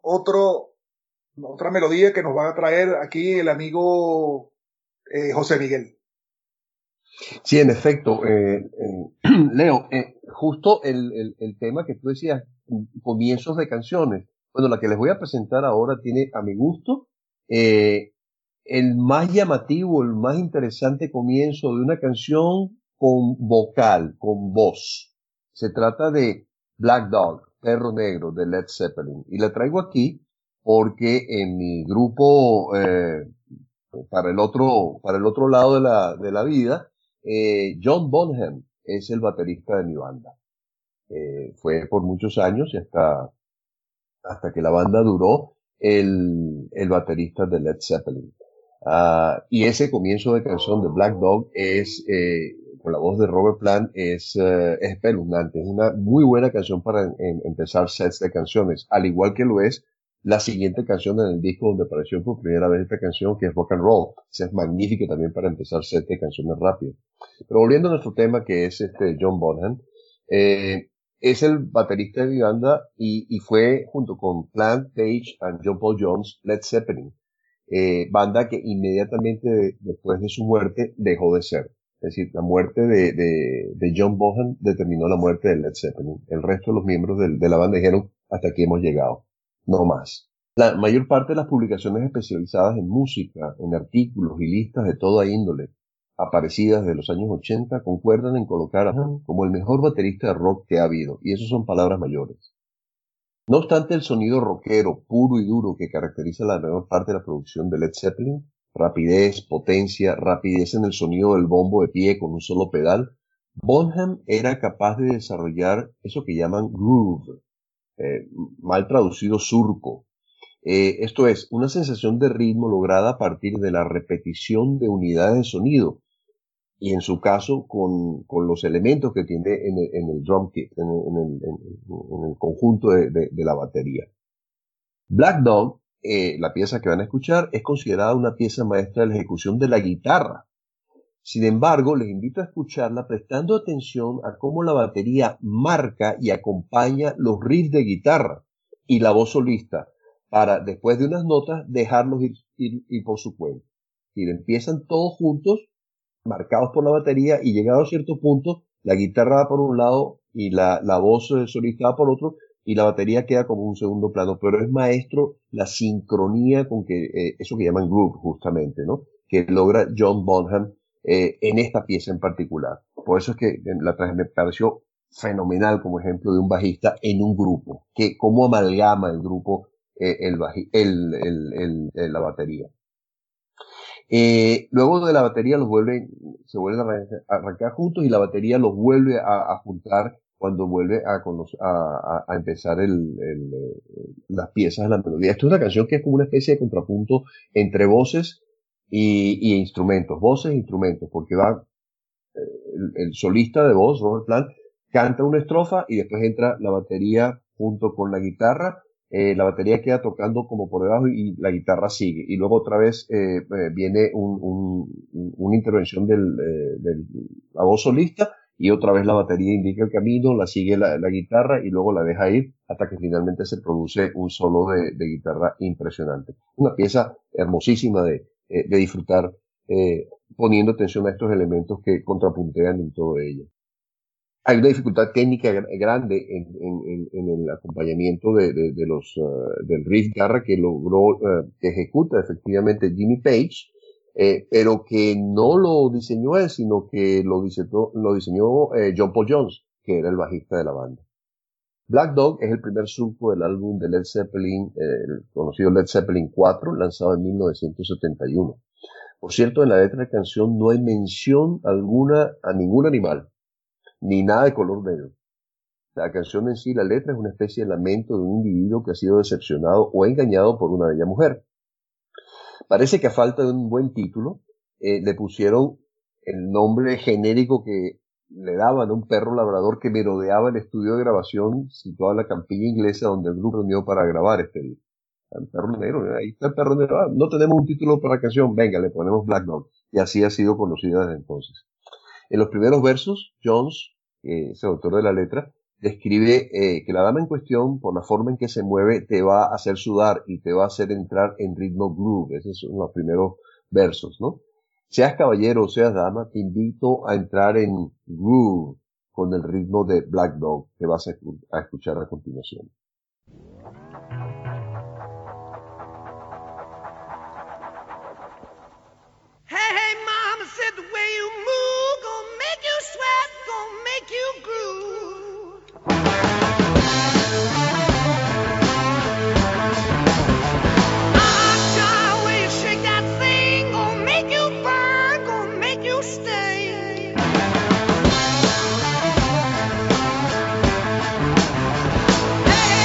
otra melodía que nos va a traer aquí el amigo José Miguel. Sí, en efecto, Leo, justo el tema que tú decías, comienzos de canciones. Bueno, la que les voy a presentar ahora tiene, a mi gusto, el más llamativo, el más interesante comienzo de una canción con vocal, con voz. Se trata de Black Dog, Perro Negro, de Led Zeppelin. Y la traigo aquí porque en mi grupo, para el otro lado de la vida, John Bonham es el baterista de mi banda. Fue por muchos años y hasta que la banda duró el baterista de Led Zeppelin. Y ese comienzo de canción de Black Dog con la voz de Robert Plant es espeluznante. Es una muy buena canción para empezar sets de canciones, al igual que lo es la siguiente canción en el disco donde apareció por primera vez esta canción, que es Rock and Roll. Esa es magnífica también para empezar set de canciones rápidas. Pero volviendo a nuestro tema, que es John Bonham, es el baterista de mi banda y fue, junto con Plant, Page y John Paul Jones, Led Zeppelin, banda que inmediatamente después de su muerte dejó de ser. Es decir, la muerte de John Bonham determinó la muerte de Led Zeppelin. El resto de los miembros de la banda dijeron, hasta aquí hemos llegado, no más. La mayor parte de las publicaciones especializadas en música, en artículos y listas de toda índole, aparecidas de los años 80, concuerdan en colocar a Bonham como el mejor baterista de rock que ha habido, y eso son palabras mayores. No obstante el sonido rockero, puro y duro que caracteriza la mayor parte de la producción de Led Zeppelin, rapidez, potencia, rapidez en el sonido del bombo de pie con un solo pedal, Bonham era capaz de desarrollar eso que llaman groove, mal traducido surco. Esto es, una sensación de ritmo lograda a partir de la repetición de unidades de sonido, y en su caso con los elementos que tiene en el drum kit, en el conjunto de la batería. Black Dog, la pieza que van a escuchar, es considerada una pieza maestra de la ejecución de la guitarra. Sin embargo, les invito a escucharla prestando atención a cómo la batería marca y acompaña los riffs de guitarra y la voz solista, para después de unas notas dejarlos ir por su cuenta. Es decir, empiezan todos juntos, marcados por la batería, y llegado a cierto punto, la guitarra va por un lado y la voz solista va por otro, y la batería queda como un segundo plano, pero es maestro la sincronía con que eso que llaman groove, justamente, ¿no? Que logra John Bonham en esta pieza en particular. Por eso es que me pareció fenomenal como ejemplo de un bajista en un grupo, que cómo amalgama el grupo la batería. Luego de la batería se vuelven a arrancar juntos, y la batería los vuelve a juntar cuando vuelve a empezar las piezas de la melodía. Esto es una canción que es como una especie de contrapunto entre voces y instrumentos, voces e instrumentos, porque va el solista de voz, Robert Plant, canta una estrofa y después entra la batería junto con la guitarra. La batería queda tocando como por debajo y la guitarra sigue, y luego otra vez viene una intervención de la voz solista, y otra vez la batería indica el camino, la sigue la guitarra y luego la deja ir hasta que finalmente se produce un solo de guitarra impresionante. Una pieza hermosísima de disfrutar, poniendo atención a estos elementos que contrapuntean en todo ello. Hay una dificultad técnica grande en el acompañamiento del riff guitarra que que ejecuta efectivamente Jimmy Page, pero que no lo diseñó él, sino que lo diseñó John Paul Jones, que era el bajista de la banda. Black Dog es el primer surco del álbum de Led Zeppelin, el conocido Led Zeppelin 4, lanzado en 1971. Por cierto, en la letra de la canción no hay mención alguna a ningún animal, ni nada de color negro. La canción en sí, la letra, es una especie de lamento de un individuo que ha sido decepcionado o engañado por una bella mujer. Parece que a falta de un buen título, le pusieron el nombre genérico que le daban a un perro labrador que merodeaba el estudio de grabación situado en la campiña inglesa donde el grupo reunió para grabar este disco. El perro negro, ahí está el perro negro. No tenemos un título para la canción, venga, le ponemos Black Dog. Y así ha sido conocida desde entonces. En los primeros versos, Jones, es el autor de la letra, describe que la dama en cuestión, por la forma en que se mueve, te va a hacer sudar y te va a hacer entrar en ritmo groove. Esos son los primeros versos, ¿no? Seas caballero o seas dama, te invito a entrar en groove con el ritmo de Black Dog que vas a escuchar a continuación. Hey, mama said the way you move gonna make you sweat, gonna make you groove. Ah, way you shake that thing, gonna make you burn, gonna make you stay. Hey,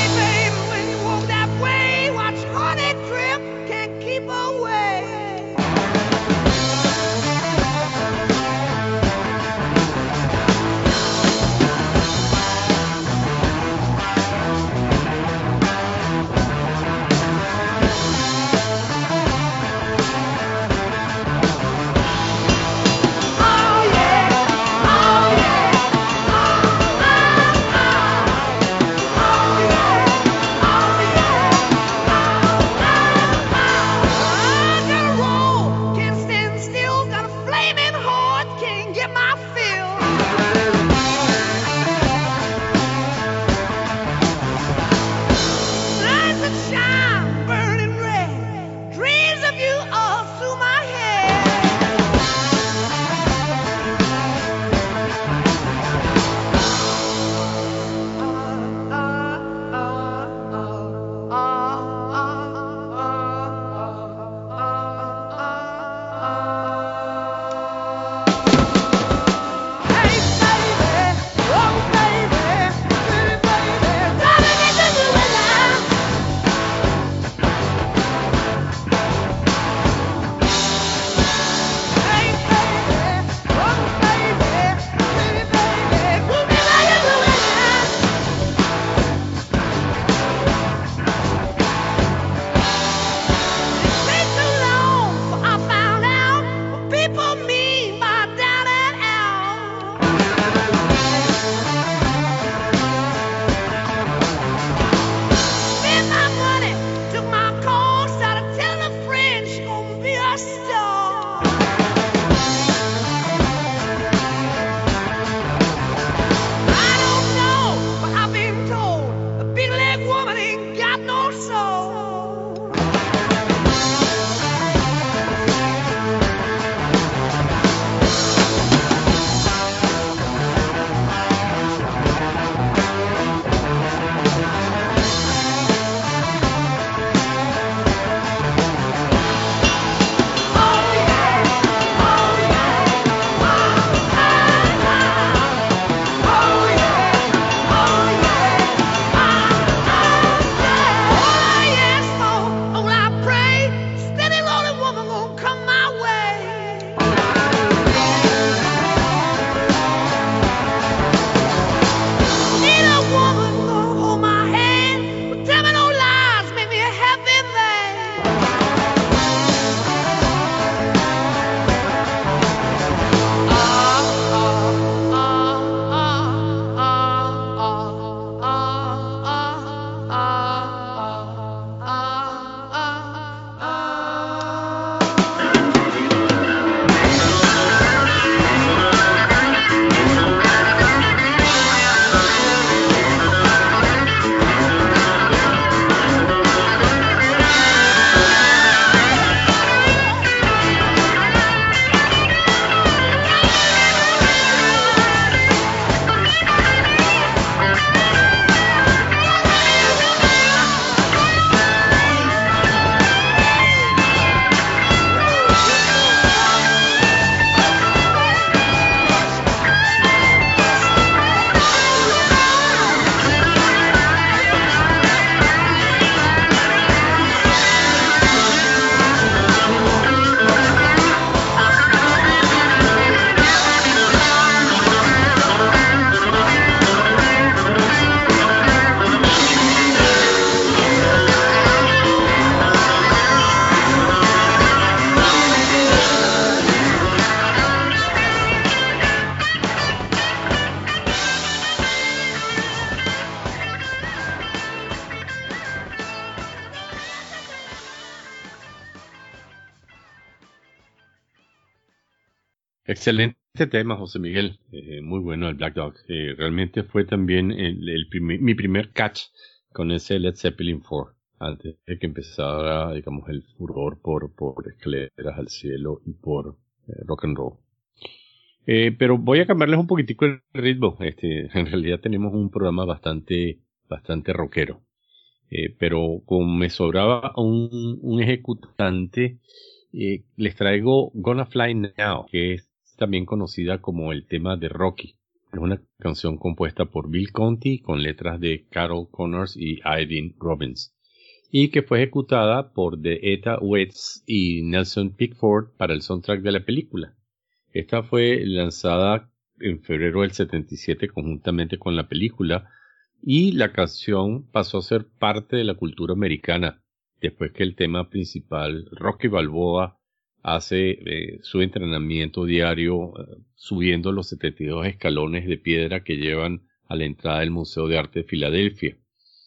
Excelente tema, José Miguel. Muy bueno el Black Dog. Realmente fue también mi primer catch con ese Led Zeppelin 4, antes de que empezara, digamos, el furor por Escaleras al Cielo y por rock and roll. Pero voy a cambiarles un poquitico el ritmo. En realidad tenemos un programa bastante rockero. Pero como me sobraba un ejecutante, les traigo Gonna Fly Now, que es también conocida como el tema de Rocky. Es una canción compuesta por Bill Conti con letras de Carol Connors y Aidan Robbins, y que fue ejecutada por The Etta Wets y Nelson Pickford para el soundtrack de la película. Esta fue lanzada en febrero del 77 conjuntamente con la película, y la canción pasó a ser parte de la cultura americana después que el tema principal, Rocky Balboa, hace su entrenamiento diario subiendo los 72 escalones de piedra que llevan a la entrada del Museo de Arte de Filadelfia,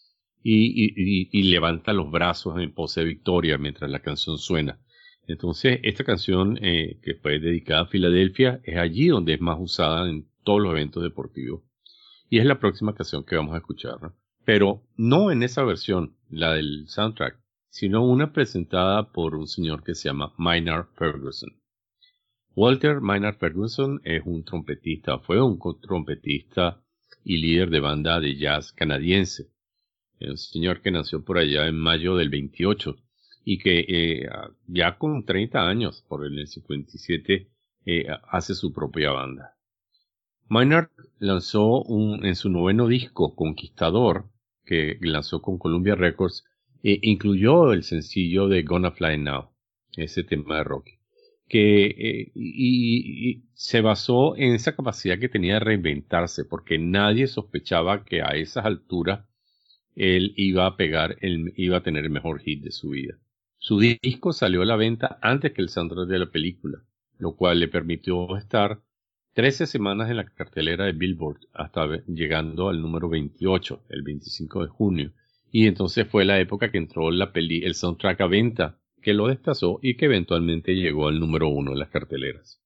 y levanta los brazos en pose de victoria mientras la canción suena. Entonces, esta canción que fue dedicada a Filadelfia es allí donde es más usada en todos los eventos deportivos, y es la próxima canción que vamos a escuchar, ¿no? Pero no en esa versión, la del soundtrack, sino una presentada por un señor que se llama Maynard Ferguson. Walter Maynard Ferguson es fue un trompetista y líder de banda de jazz canadiense. Es un señor que nació por allá en mayo del 28 y que ya con 30 años, por el 57, hace su propia banda. Maynard lanzó en su 9º disco, Conquistador, que lanzó con Columbia Records, incluyó el sencillo de Gonna Fly Now, ese tema de Rocky, que y se basó en esa capacidad que tenía de reinventarse, porque nadie sospechaba que a esas alturas él iba a tener el mejor hit de su vida. Su disco salió a la venta antes que el soundtrack de la película, lo cual le permitió estar 13 semanas en la cartelera de Billboard, hasta llegando al número 28, el 25 de junio. Y entonces fue la época que entró el soundtrack a venta, que lo desplazó y que eventualmente llegó al número 1 en las carteleras.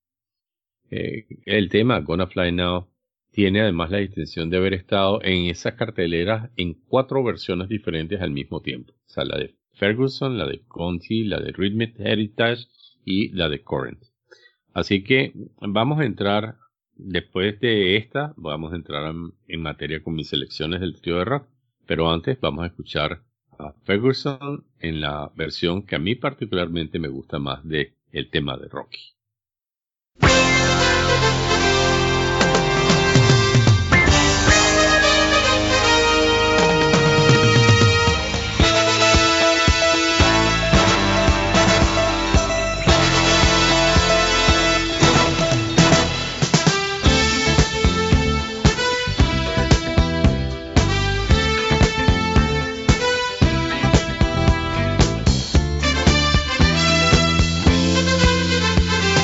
El tema Gonna Fly Now tiene además la distinción de haber estado en esas carteleras en 4 versiones diferentes al mismo tiempo. O sea, la de Ferguson, la de Conti, la de Rhythmic Heritage y la de Current. Así que vamos a entrar, después de esta, vamos a entrar en materia con mis selecciones del trío de rock. Pero antes vamos a escuchar a Ferguson en la versión que a mí particularmente me gusta más de el tema de Rocky. Gonna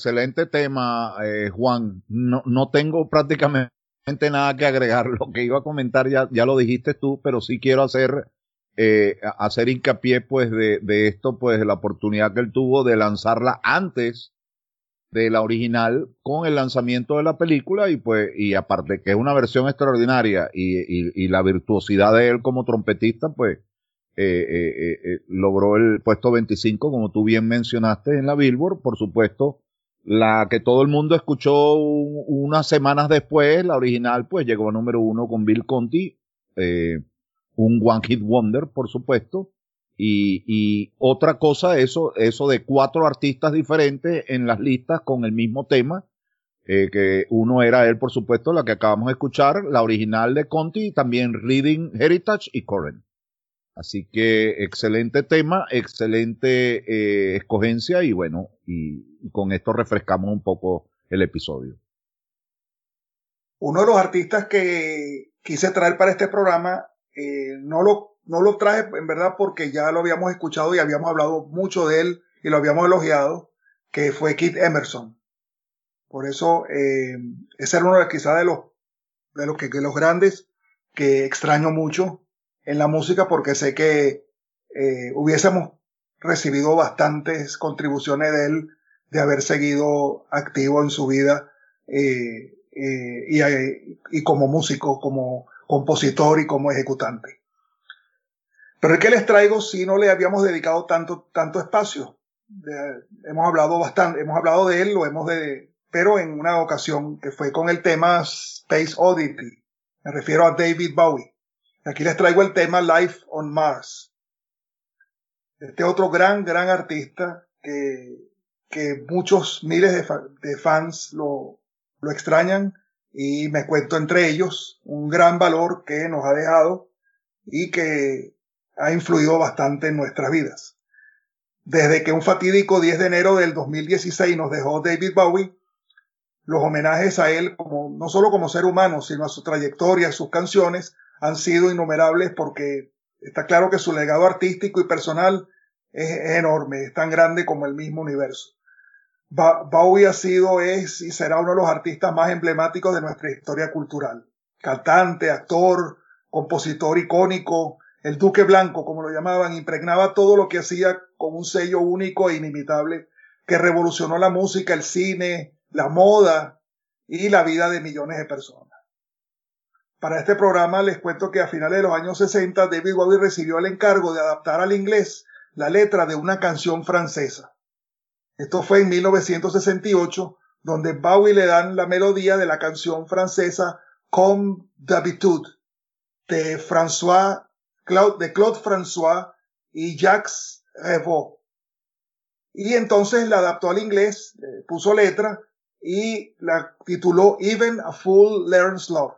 excelente tema, Juan. No tengo prácticamente nada que agregar. Lo que iba a comentar ya lo dijiste tú, pero sí quiero hacer hincapié pues de esto, pues de la oportunidad que él tuvo de lanzarla antes de la original con el lanzamiento de la película y aparte que es una versión extraordinaria y la virtuosidad de él como trompetista, pues logró el puesto 25, como tú bien mencionaste, en la Billboard. Por supuesto, la que todo el mundo escuchó unas semanas después, la original, pues llegó a número 1 con Bill Conti, un One Hit Wonder, por supuesto. Y otra cosa, eso de 4 artistas diferentes en las listas con el mismo tema, que uno era él, por supuesto, la que acabamos de escuchar, la original de Conti, y también Reading Heritage y Current. Así que excelente tema, excelente escogencia, y bueno, y con esto refrescamos un poco el episodio. Uno de los artistas que quise traer para este programa, no lo traje en verdad porque ya lo habíamos escuchado y habíamos hablado mucho de él y lo habíamos elogiado, que fue Keith Emerson. Por eso ese era uno de quizás de los grandes que extraño mucho en la música, porque sé que hubiésemos recibido bastantes contribuciones de él, de haber seguido activo en su vida y como músico, como compositor y como ejecutante. Pero el que les traigo sí no le habíamos dedicado tanto espacio. Hemos hablado bastante, hemos hablado de él, pero en una ocasión que fue con el tema Space Oddity. Me refiero a David Bowie. Aquí les traigo el tema Life on Mars. Este otro gran artista que muchos miles de fans lo extrañan, y me cuento entre ellos, un gran valor que nos ha dejado y que ha influido bastante en nuestras vidas. Desde que un fatídico 10 de enero del 2016 nos dejó David Bowie, los homenajes a él, no solo como ser humano, sino a su trayectoria, a sus canciones, han sido innumerables, porque está claro que su legado artístico y personal es enorme, es tan grande como el mismo universo. Bowie ha sido, es y será uno de los artistas más emblemáticos de nuestra historia cultural. Cantante, actor, compositor icónico, el Duque Blanco, como lo llamaban, impregnaba todo lo que hacía con un sello único e inimitable que revolucionó la música, el cine, la moda y la vida de millones de personas. Para este programa les cuento que a finales de los años 60 David Bowie recibió el encargo de adaptar al inglés la letra de una canción francesa. Esto fue en 1968, donde Bowie le dan la melodía de la canción francesa Comme d'habitude de Claude François y Jacques Revaux. Y entonces la adaptó al inglés, puso letra y la tituló Even a Fool Learns Love.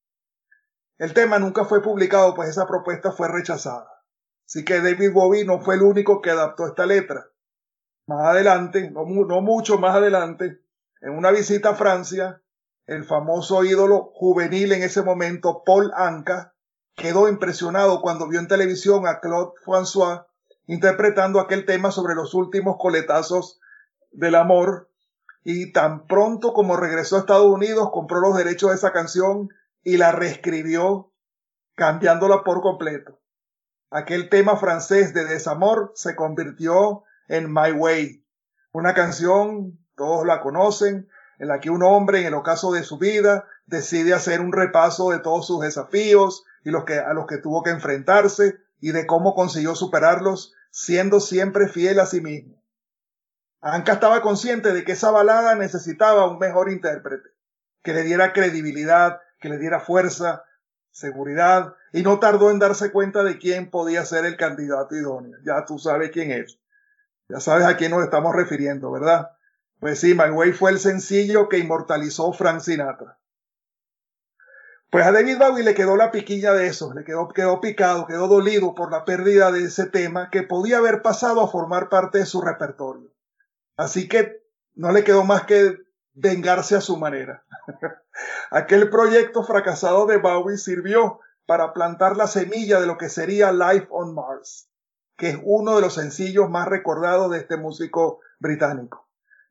El tema nunca fue publicado, pues esa propuesta fue rechazada. Así que David Bowie no fue el único que adaptó esta letra. Más adelante, no mucho más adelante, en una visita a Francia, el famoso ídolo juvenil en ese momento, Paul Anka, quedó impresionado cuando vio en televisión a Claude François interpretando aquel tema sobre los últimos coletazos del amor, y tan pronto como regresó a Estados Unidos compró los derechos de esa canción y la reescribió, cambiándola por completo. Aquel tema francés de desamor se convirtió en My Way, una canción, todos la conocen, en la que un hombre en el ocaso de su vida decide hacer un repaso de todos sus desafíos y a los que tuvo que enfrentarse y de cómo consiguió superarlos, siendo siempre fiel a sí mismo. Anka estaba consciente de que esa balada necesitaba un mejor intérprete, que le diera credibilidad, que le diera fuerza, seguridad, y no tardó en darse cuenta de quién podía ser el candidato idóneo. Ya tú sabes quién es. Ya sabes a quién nos estamos refiriendo, ¿verdad? Pues sí, My Way fue el sencillo que inmortalizó Frank Sinatra. Pues a David Bowie le quedó la piquilla de eso, quedó picado, quedó dolido por la pérdida de ese tema que podía haber pasado a formar parte de su repertorio. Así que no le quedó más que vengarse a su manera. Aquel proyecto fracasado de Bowie sirvió para plantar la semilla de lo que sería Life on Mars, que es uno de los sencillos más recordados de este músico británico.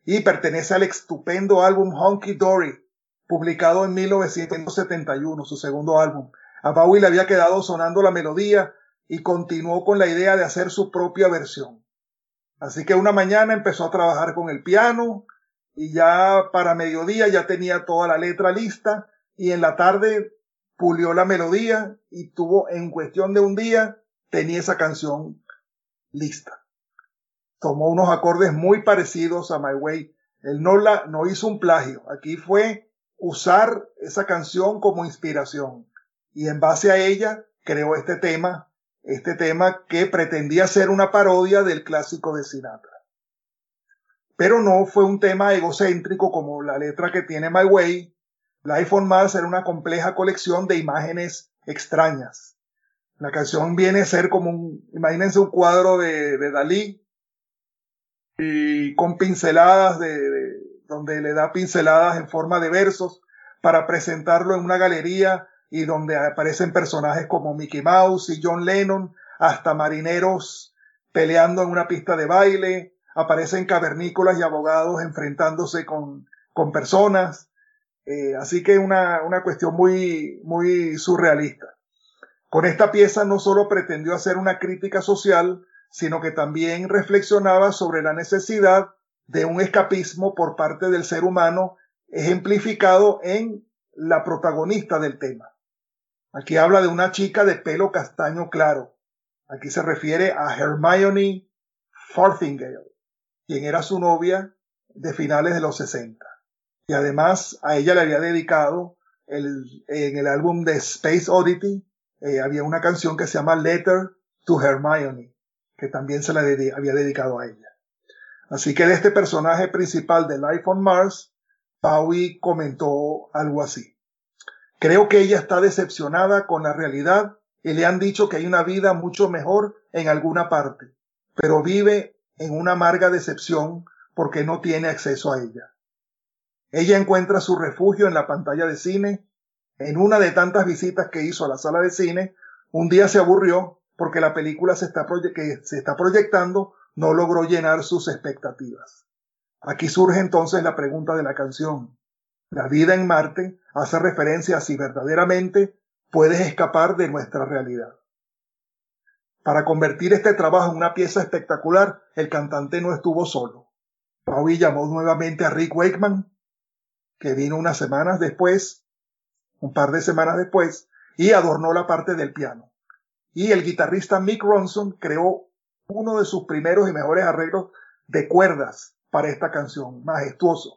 y pertenece al estupendo álbum Hunky Dory, publicado en 1971, su segundo álbum. A Bowie le había quedado sonando la melodía y continuó con la idea de hacer su propia versión. Así que una mañana empezó a trabajar con el piano y ya para mediodía ya tenía toda la letra lista y en la tarde pulió la melodía y en cuestión de un día tenía esa canción lista. Tomó unos acordes muy parecidos a My Way. Él no hizo un plagio. Aquí fue usar esa canción como inspiración. Y en base a ella creó este tema que pretendía ser una parodia del clásico de Sinatra. Pero no fue un tema egocéntrico como la letra que tiene My Way. Life on Mars era una compleja colección de imágenes extrañas. La canción viene a ser como imagínense un cuadro de Dalí, y con pinceladas donde le da pinceladas en forma de versos para presentarlo en una galería y donde aparecen personajes como Mickey Mouse y John Lennon, hasta marineros peleando en una pista de baile, aparecen cavernícolas y abogados enfrentándose con personas, así que una cuestión muy, muy surrealista. Con esta pieza no solo pretendió hacer una crítica social, sino que también reflexionaba sobre la necesidad de un escapismo por parte del ser humano, ejemplificado en la protagonista del tema. Aquí habla de una chica de pelo castaño claro. Aquí se refiere a Hermione Farthingale, quien era su novia de finales de los 60. Y además a ella le había dedicado en el álbum de Space Oddity, había una canción que se llama Letter to Hermione, que también se la había dedicado a ella. Así que de este personaje principal de Life on Mars, Bowie comentó algo así. Creo que ella está decepcionada con la realidad y le han dicho que hay una vida mucho mejor en alguna parte, pero vive en una amarga decepción porque no tiene acceso a ella. Ella encuentra su refugio en la pantalla de cine. En una de tantas visitas que hizo a la sala de cine, un día se aburrió porque la película que se está proyectando no logró llenar sus expectativas. Aquí surge entonces la pregunta de la canción. La vida en Marte hace referencia a si verdaderamente puedes escapar de nuestra realidad. Para convertir este trabajo en una pieza espectacular, el cantante no estuvo solo. Bowie llamó nuevamente a Rick Wakeman, que vino un par de semanas después, y adornó la parte del piano. Y el guitarrista Mick Ronson creó uno de sus primeros y mejores arreglos de cuerdas para esta canción, majestuoso.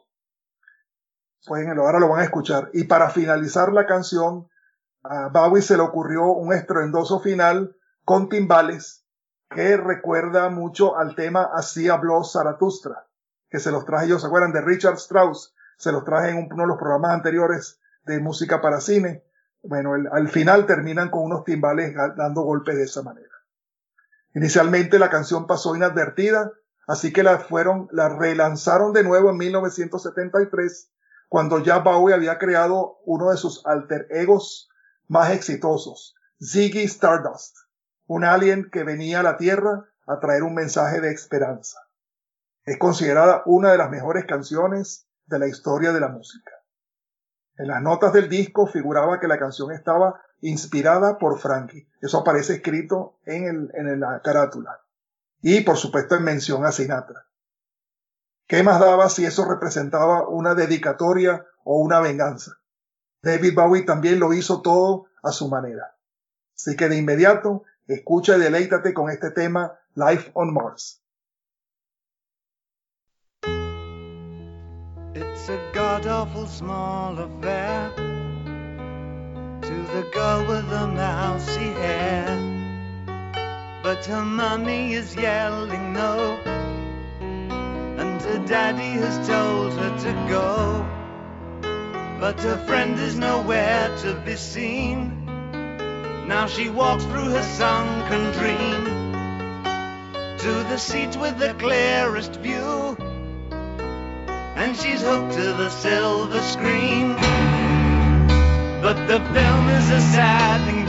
Ahora lo van a escuchar. Y para finalizar la canción, a Bowie se le ocurrió un estruendoso final con timbales que recuerda mucho al tema Así habló Zaratustra, que se los traje yo, ¿se acuerdan? De Richard Strauss, se los traje en uno de los programas anteriores de música para cine. Bueno, al final terminan con unos timbales dando golpes de esa manera. Inicialmente la canción pasó inadvertida, así que la relanzaron de nuevo en 1973, cuando ya Bowie había creado uno de sus alter egos más exitosos, Ziggy Stardust, un alien que venía a la Tierra a traer un mensaje de esperanza. Es considerada una de las mejores canciones de la historia de la música. En las notas del disco figuraba que la canción estaba inspirada por Frankie. Eso aparece escrito en la carátula. Y, por supuesto, en mención a Sinatra. ¿Qué más daba si eso representaba una dedicatoria o una venganza? David Bowie también lo hizo todo a su manera. Así que de inmediato, escucha y deleítate con este tema Life on Mars. It's a god-awful small affair to the girl with the mousy hair, but her mommy is yelling no, and her daddy has told her to go, but her friend is nowhere to be seen. Now she walks through her sunken dream to the seat with the clearest view, and she's hooked to the silver screen. But the film is a sad thing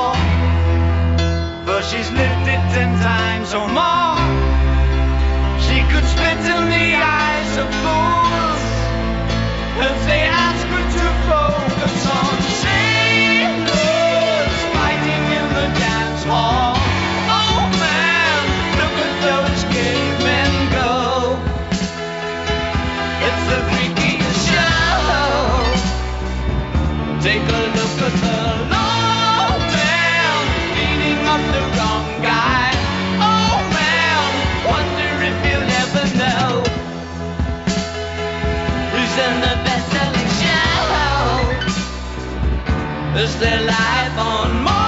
for she's lived it 10 times or more. She could spit in the eyes bunch of fools as they ask her to focus on sailors fighting in the dance hall. Oh man, look at those cavemen go. It's the freakiest show. Take a look at the low man beating up the wrong guy. Oh man, wonder if you'll ever know who's in the best-selling show. Is their life on Mars?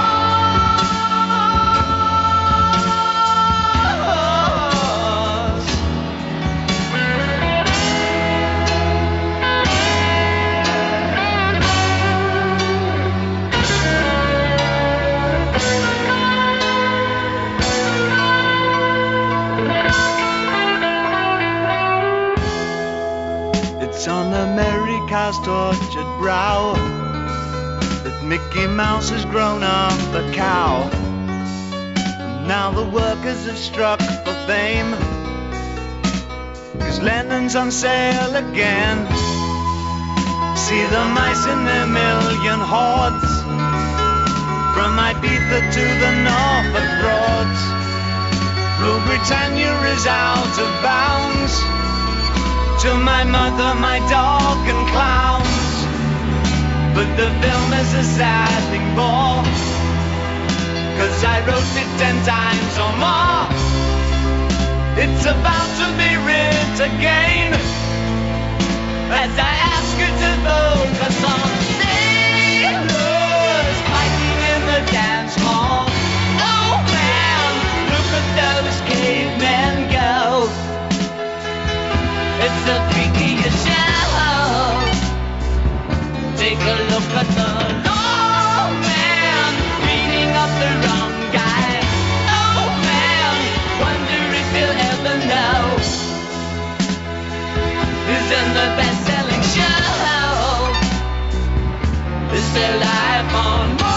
It's on America's tortured brow that Mickey Mouse has grown up a cow. Now the workers have struck for fame, 'cause Lennon's on sale again. See the mice in their million hordes, from Ibiza to the Norfolk Broads. Rule Britannia is out of bounds, to my mother, my dog and clowns. But the film is a sad thing more, 'cause I wrote it 10 times or more. It's about to be writ again, as I ask you to focus on sailors fighting in the dance hall. Oh man, look at those cavemen go. It's the freakiest show. Take a look at the low man beating up the wrong guy. Oh man, wonder if you'll ever know who's in the best-selling show. Is their life on Mars?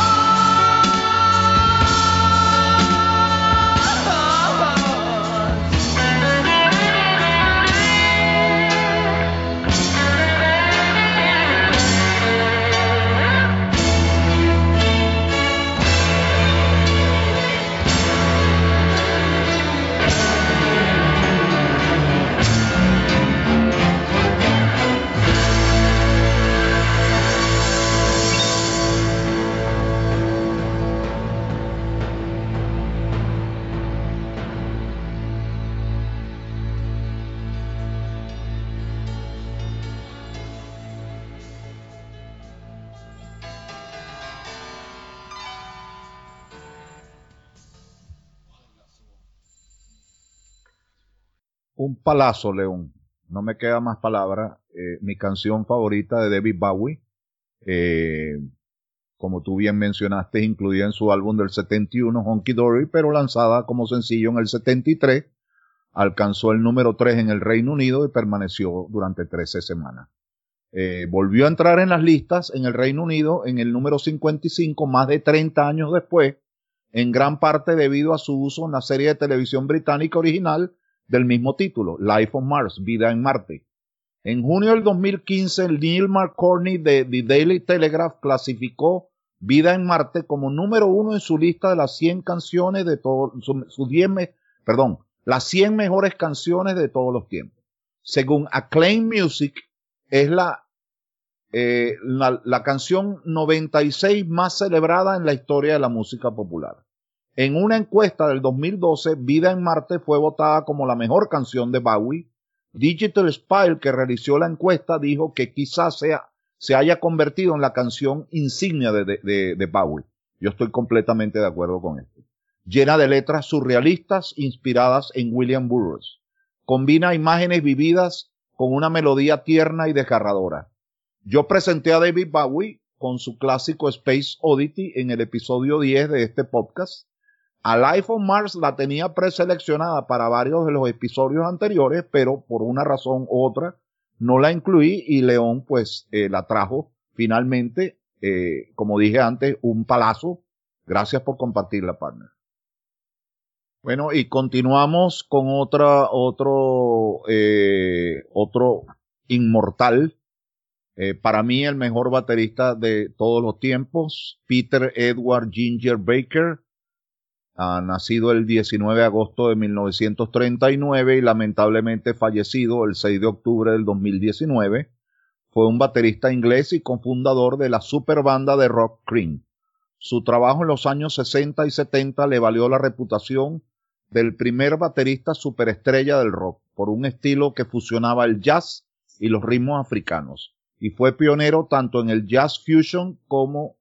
Un palazo, León. No me queda más palabra. Mi canción favorita de David Bowie, como tú bien mencionaste, incluida en su álbum del 71, Honky Dory, pero lanzada como sencillo en el 73, alcanzó el número 3 en el Reino Unido y permaneció durante 13 semanas. Volvió a entrar en las listas en el Reino Unido en el número 55 más de 30 años después, en gran parte debido a su uso en la serie de televisión británica original del mismo título, Life on Mars, Vida en Marte. En junio del 2015, el Neil McCorney de The Daily Telegraph clasificó Vida en Marte como número 1 en su lista de las 100 canciones de todos las 100 mejores canciones de todos los tiempos. Según Acclaim Music, es la canción 96 más celebrada en la historia de la música popular. En una encuesta del 2012, Vida en Marte fue votada como la mejor canción de Bowie. Digital Spy, que realizó la encuesta, dijo que quizás se haya convertido en la canción insignia de Bowie. Yo estoy completamente de acuerdo con esto. Llena de letras surrealistas inspiradas en William Burroughs. Combina imágenes vividas con una melodía tierna y desgarradora. Yo presenté a David Bowie con su clásico Space Oddity en el episodio 10 de este podcast. A Life on Mars la tenía preseleccionada para varios de los episodios anteriores, pero por una razón u otra no la incluí y León pues la trajo finalmente, como dije antes, un palazo. Gracias por compartirla, partner. Bueno, y continuamos con otro inmortal. Para mí el mejor baterista de todos los tiempos, Peter Edward Ginger Baker, nacido el 19 de agosto de 1939 y lamentablemente fallecido el 6 de octubre del 2019. Fue un baterista inglés y cofundador de la superbanda de rock Cream. Su trabajo en los años 60 y 70 le valió la reputación del primer baterista superestrella del rock, por un estilo que fusionaba el jazz y los ritmos africanos, y fue pionero tanto en el jazz fusion como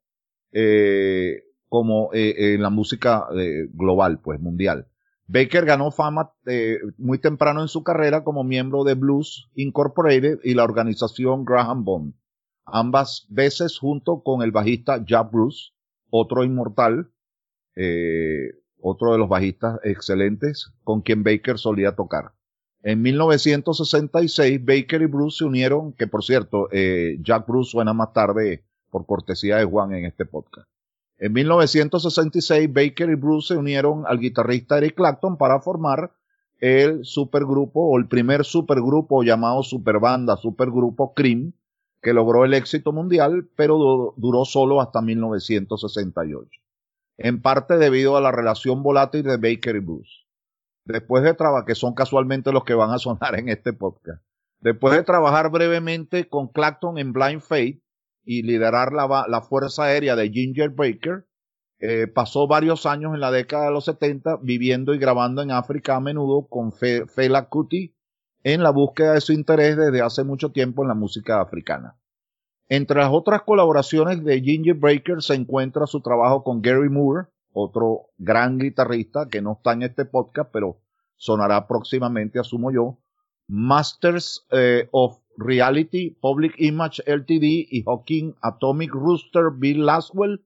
en la música global, pues mundial. Baker ganó fama muy temprano en su carrera como miembro de Blues Incorporated y la organización Graham Bond, ambas veces junto con el bajista Jack Bruce, otro inmortal, otro de los bajistas excelentes con quien Baker solía tocar. En 1966 Baker y Bruce se unieron, que por cierto, Jack Bruce suena más tarde por cortesía de Juan en este podcast. En 1966 Baker y Bruce se unieron al guitarrista Eric Clapton para formar el supergrupo o el primer supergrupo llamado superbanda, supergrupo Cream, que logró el éxito mundial, pero duró solo hasta 1968. En parte debido a la relación volátil de Baker y Bruce. Después de trabajar, que son casualmente los que van a sonar en este podcast, después de trabajar brevemente con Clapton en Blind Faith y liderar la fuerza aérea de Ginger Baker, pasó varios años en la década de los 70 viviendo y grabando en África a menudo con Fela Kuti en la búsqueda de su interés desde hace mucho tiempo en la música africana. Entre las otras colaboraciones de Ginger Baker se encuentra su trabajo con Gary Moore, otro gran guitarrista que no está en este podcast, pero sonará próximamente, asumo yo, Masters of Reality, Public Image Ltd. Y Hawking Atomic Rooster Bill Laswell,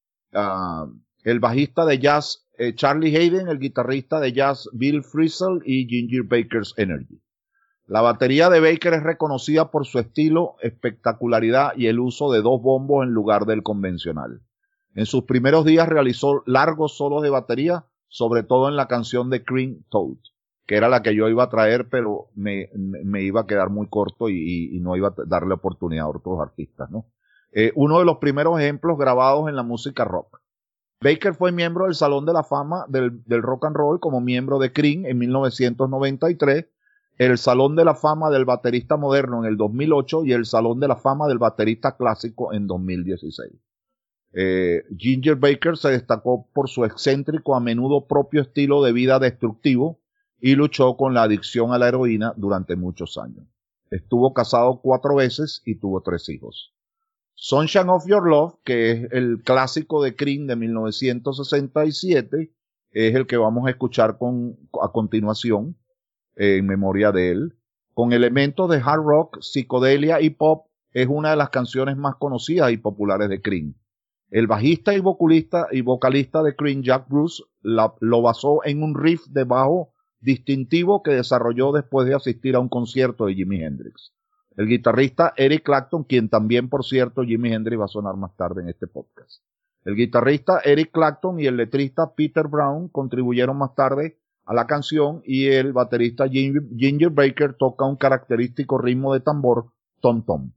el bajista de jazz Charlie Hayden, el guitarrista de jazz Bill Frisell y Ginger Baker's Energy. La batería de Baker es reconocida por su estilo, espectacularidad y el uso de dos bombos en lugar del convencional. En sus primeros días realizó largos solos de batería, sobre todo en la canción de Cream Toad, que era la que yo iba a traer, pero me iba a quedar muy corto y no iba a darle oportunidad a otros artistas, ¿no? Uno de los primeros ejemplos grabados en la música rock. Baker fue miembro del Salón de la Fama del rock and roll como miembro de Cream en 1993, el Salón de la Fama del baterista moderno en el 2008 y el Salón de la Fama del baterista clásico en 2016. Ginger Baker se destacó por su excéntrico, a menudo propio estilo de vida destructivo y luchó con la adicción a la heroína durante muchos años. Estuvo casado 4 veces y tuvo 3 hijos. Sunshine of Your Love, que es el clásico de Cream de 1967, es el que vamos a escuchar a continuación en memoria de él. Con elementos de hard rock, psicodelia y pop, es una de las canciones más conocidas y populares de Cream. El bajista y vocalista de Cream, Jack Bruce, lo basó en un riff de bajo distintivo que desarrolló después de asistir a un concierto de Jimi Hendrix. El guitarrista Eric Clapton, quien también, por cierto, Jimi Hendrix va a sonar más tarde en este podcast. El guitarrista Eric Clapton y el letrista Peter Brown contribuyeron más tarde a la canción y el baterista Ginger Baker toca un característico ritmo de tambor, tom tom.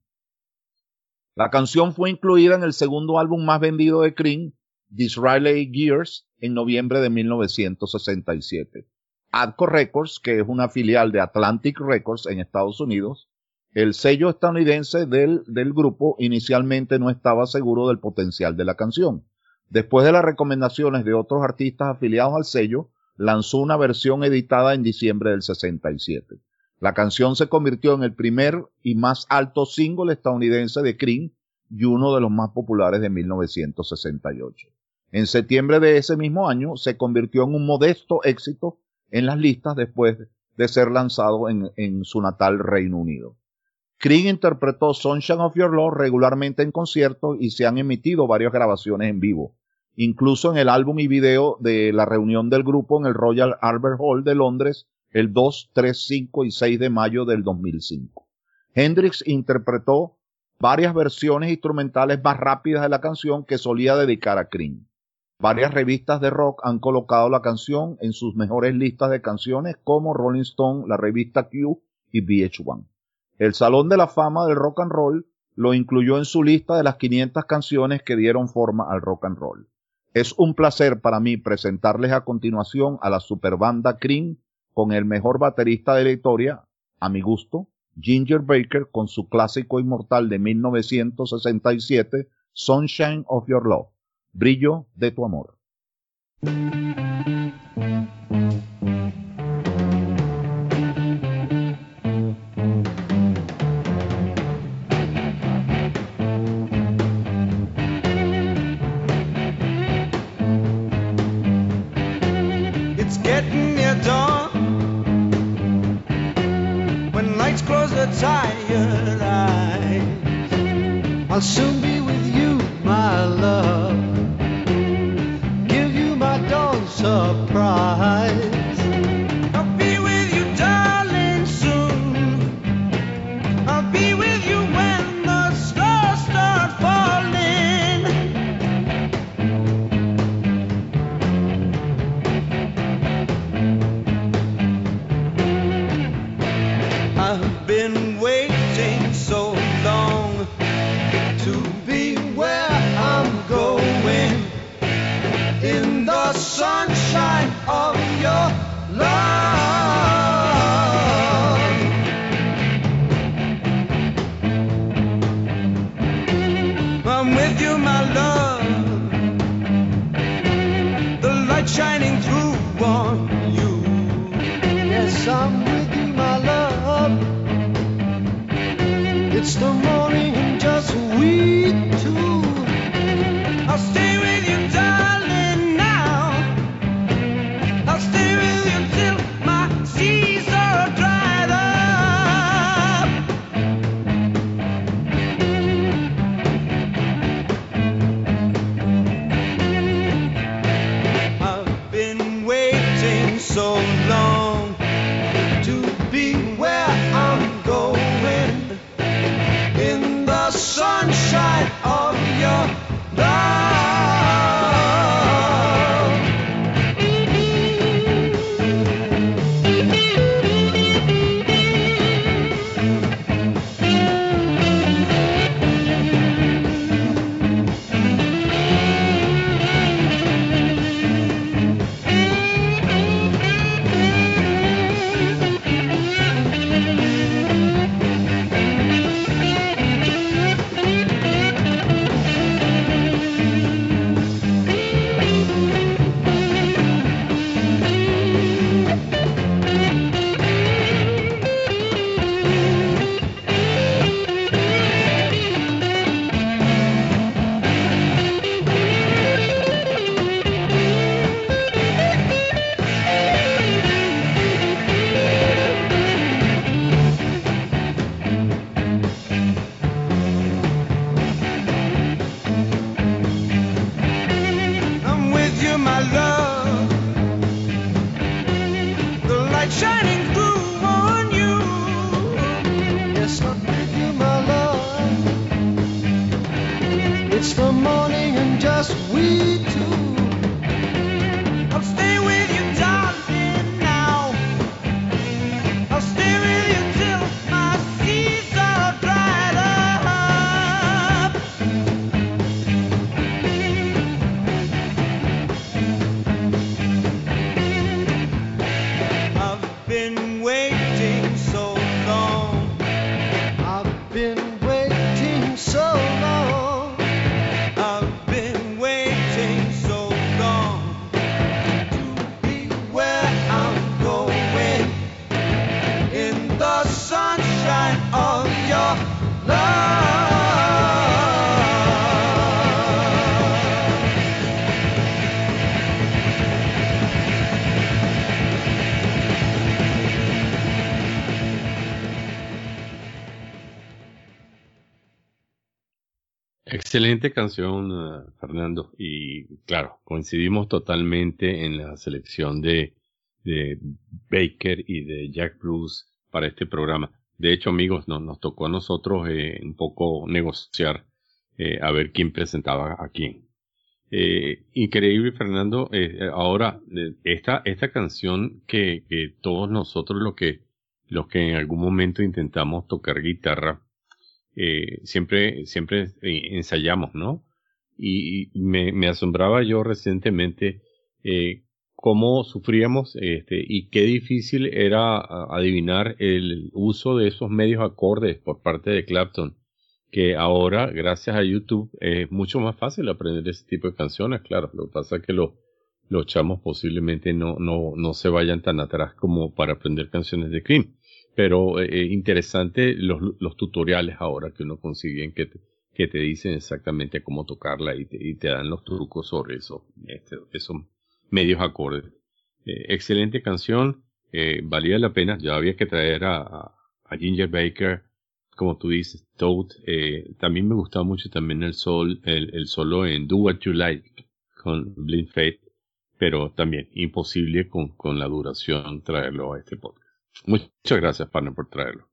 La canción fue incluida en el segundo álbum más vendido de Cream, Disraeli Gears, en noviembre de 1967. Atco Records, que es una filial de Atlantic Records en Estados Unidos, el sello estadounidense del grupo, inicialmente no estaba seguro del potencial de la canción. Después de las recomendaciones de otros artistas afiliados al sello, lanzó una versión editada en diciembre del 67. La canción se convirtió en el primer y más alto single estadounidense de Cream y uno de los más populares de 1968. En septiembre de ese mismo año se convirtió en un modesto éxito en las listas después de ser lanzado en su natal Reino Unido. Cream interpretó Sunshine of Your Love regularmente en conciertos y se han emitido varias grabaciones en vivo, incluso en el álbum y video de la reunión del grupo en el Royal Albert Hall de Londres el 2, 3, 5 y 6 de mayo del 2005. Hendrix interpretó varias versiones instrumentales más rápidas de la canción que solía dedicar a Cream. Varias revistas de rock han colocado la canción en sus mejores listas de canciones como Rolling Stone, la revista Q y VH1. El Salón de la Fama del Rock and Roll lo incluyó en su lista de las 500 canciones que dieron forma al rock and roll. Es un placer para mí presentarles a continuación a la superbanda Cream con el mejor baterista de la historia, a mi gusto, Ginger Baker, con su clásico inmortal de 1967, Sunshine of Your Love, Brillo de tu amor. It's getting near dawn. When lights close the tired eyes, I'll soon be with you, my love. Give you my dawn surprise. I'll be with you, darling, soon. I'll be with you when the stars start falling. I've been waiting so long to be where I'm going, in the sunshine of your love. I'm with you, my love, the light shining through on you. Yes, I'm with you, my love. It's the morning and just we two. I'll stay with you, darling, now. I'll stay with you till my seas are dried up. I've been waiting so long to be where I'm going, in the sunshine of your love. I'm with you, my love, the light shining through on you. Yes, I'm with you, my love. It's the morning and just we two. I'll stay with you, darling, now. I'll stay with you till my seas are dried up. I've been waiting so long. I've been waiting so long. I've been waiting so long to be where I'm going, in the sunshine of your love. Excelente canción, Fernando. Y claro, coincidimos totalmente en la selección de Baker y de Jack Bruce para este programa. De hecho, amigos, nos tocó a nosotros un poco negociar a ver quién presentaba a quién. Increíble, Fernando. Ahora, esta canción que todos nosotros los que en algún momento intentamos tocar guitarra, siempre ensayamos, ¿no? Y me asombraba yo recientemente cómo sufríamos y qué difícil era adivinar el uso de esos medios acordes por parte de Clapton, que ahora, gracias a YouTube, es mucho más fácil aprender ese tipo de canciones. Claro, lo que pasa es que los chamos posiblemente no se vayan tan atrás como para aprender canciones de Cream. Pero interesante los tutoriales ahora que uno consigue que te dicen exactamente cómo tocarla y te dan los trucos sobre esos medios acordes. Excelente canción, valía la pena. Ya había que traer a Ginger Baker, como tú dices, Toad. También me gustaba mucho también el solo en Do What You Like con Blind Faith, pero también imposible con la duración traerlo a este podcast. Muchas gracias, partner, por traerlo.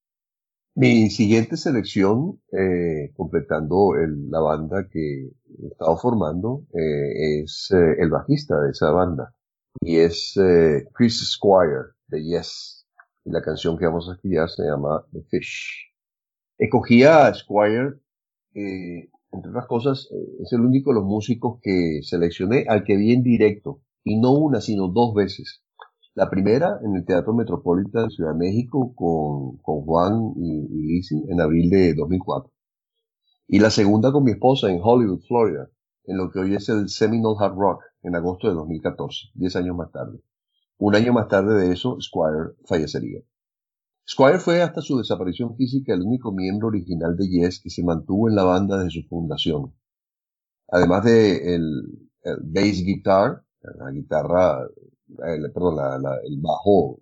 Mi siguiente selección, completando la banda que he estado formando, es el bajista de esa banda, y es Chris Squire, de Yes, y la canción que vamos a escuchar se llama The Fish. Escogí a Squire, entre otras cosas, es el único de los músicos que seleccioné al que vi en directo, y no una, sino 2 veces. La primera en el Teatro Metropolitan Ciudad de México con Juan y Lizzy en abril de 2004. Y la segunda con mi esposa en Hollywood, Florida, en lo que hoy es el Seminole Hard Rock, en agosto de 2014, 10 años más tarde. Un año más tarde de eso, Squire fallecería. Squire fue hasta su desaparición física el único miembro original de Yes que se mantuvo en la banda desde su fundación. Además de el bass guitar, la guitarra, el bajo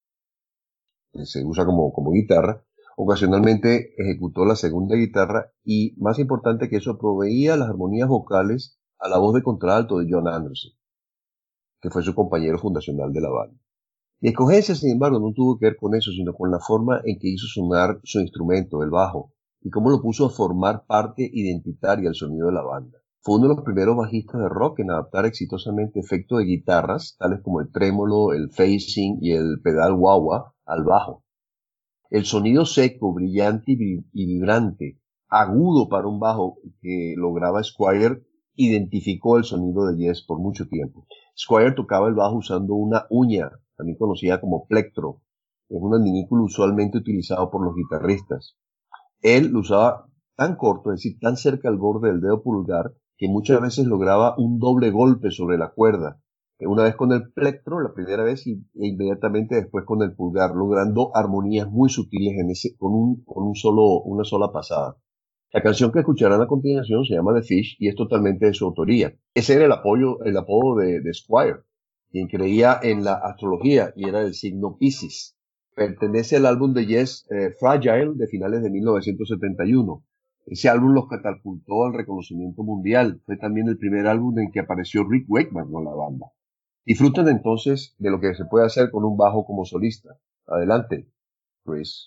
que se usa como guitarra, ocasionalmente ejecutó la segunda guitarra y, más importante que eso, proveía las armonías vocales a la voz de contralto de John Anderson, que fue su compañero fundacional de la banda. Mi escogencia, sin embargo, no tuvo que ver con eso, sino con la forma en que hizo sonar su instrumento, el bajo, y cómo lo puso a formar parte identitaria del sonido de la banda. Fue uno de los primeros bajistas de rock en adaptar exitosamente efectos de guitarras, tales como el trémolo, el phasing y el pedal wah-wah, al bajo. El sonido seco, brillante y vibrante, agudo para un bajo que lograba Squire, identificó el sonido de Yes por mucho tiempo. Squire tocaba el bajo usando una uña, también conocida como plectro. Es un adminículo usualmente utilizado por los guitarristas. Él lo usaba tan corto, es decir, tan cerca al borde del dedo pulgar, que muchas veces lograba un doble golpe sobre la cuerda. Una vez con el plectro, la primera vez, e inmediatamente después con el pulgar, logrando armonías muy sutiles con una sola pasada. La canción que escucharán a continuación se llama The Fish y es totalmente de su autoría. Ese era el apodo de Squire, quien creía en la astrología y era del signo Piscis. Pertenece al álbum de Yes, Fragile, de finales de 1971. Ese álbum los catapultó al reconocimiento mundial. Fue también el primer álbum en que apareció Rick Wakeman con la banda. Disfruten entonces de lo que se puede hacer con un bajo como solista. Adelante, Chris.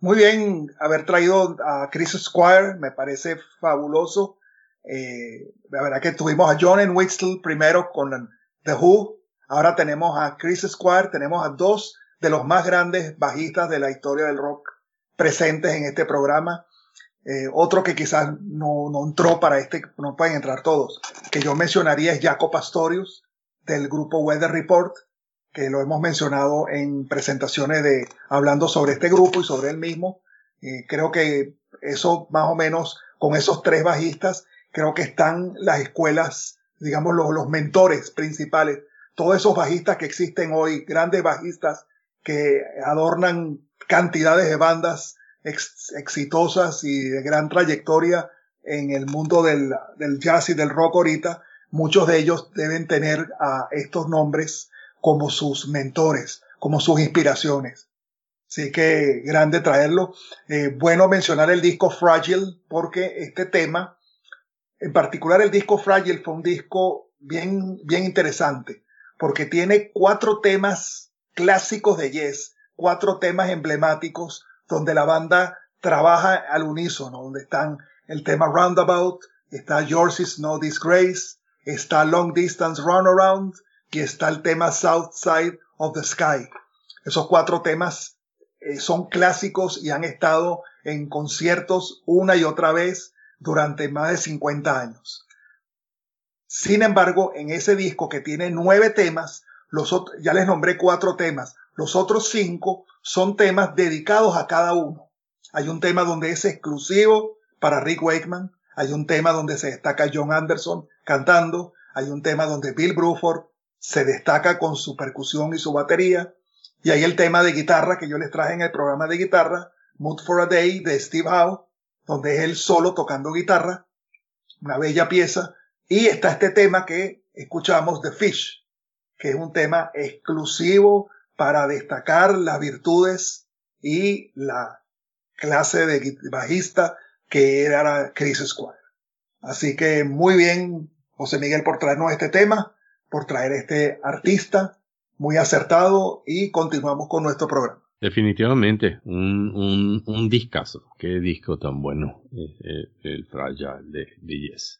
muy bien haber traído a Chris Squire, me parece fabuloso. La verdad que tuvimos a John Entwistle primero con The Who, ahora tenemos a Chris Squire, tenemos a dos de los más grandes bajistas de la historia del rock presentes en este programa. Otro que quizás no entró para este, no pueden entrar todos, que yo mencionaría es Jaco Pastorius del grupo Weather Report, que lo hemos mencionado en presentaciones hablando sobre este grupo y sobre él mismo. Creo que eso más o menos, con esos tres bajistas, creo que están las escuelas, digamos los mentores principales, todos esos bajistas que existen hoy, grandes bajistas que adornan cantidades de bandas exitosas y de gran trayectoria en el mundo del jazz y del rock ahorita. Muchos de ellos deben tener a estos nombres como sus mentores, como sus inspiraciones. Así que grande traerlo. Bueno mencionar el disco Fragile, porque este tema, en particular el disco Fragile, fue un disco bien interesante, porque tiene 4 temas clásicos de Yes, 4 temas emblemáticos donde la banda trabaja al unísono, donde están el tema Roundabout, está Yours is No Disgrace, está Long Distance Runaround y está el tema South Side of the Sky. Esos 4 temas son clásicos y han estado en conciertos una y otra vez durante más de 50 años. Sin embargo, en ese disco que tiene 9 temas, ya les nombré 4 temas, los otros 5 son temas dedicados a cada uno. Hay un tema donde es exclusivo para Rick Wakeman, hay un tema donde se destaca John Anderson cantando, hay un tema donde Bill Bruford se destaca con su percusión y su batería, y hay el tema de guitarra que yo les traje en el programa de guitarra, Mood for a Day de Steve Howe, donde es él solo tocando guitarra, una bella pieza, y está este tema que escuchamos, The Fish, que es un tema exclusivo para destacar las virtudes y la clase de bajista que era Chris Squire. Así que muy bien, José Miguel, por traernos este tema, por traer este artista muy acertado, y continuamos con nuestro programa. Definitivamente, un discazo. Qué disco tan bueno, el Fragile de Yes.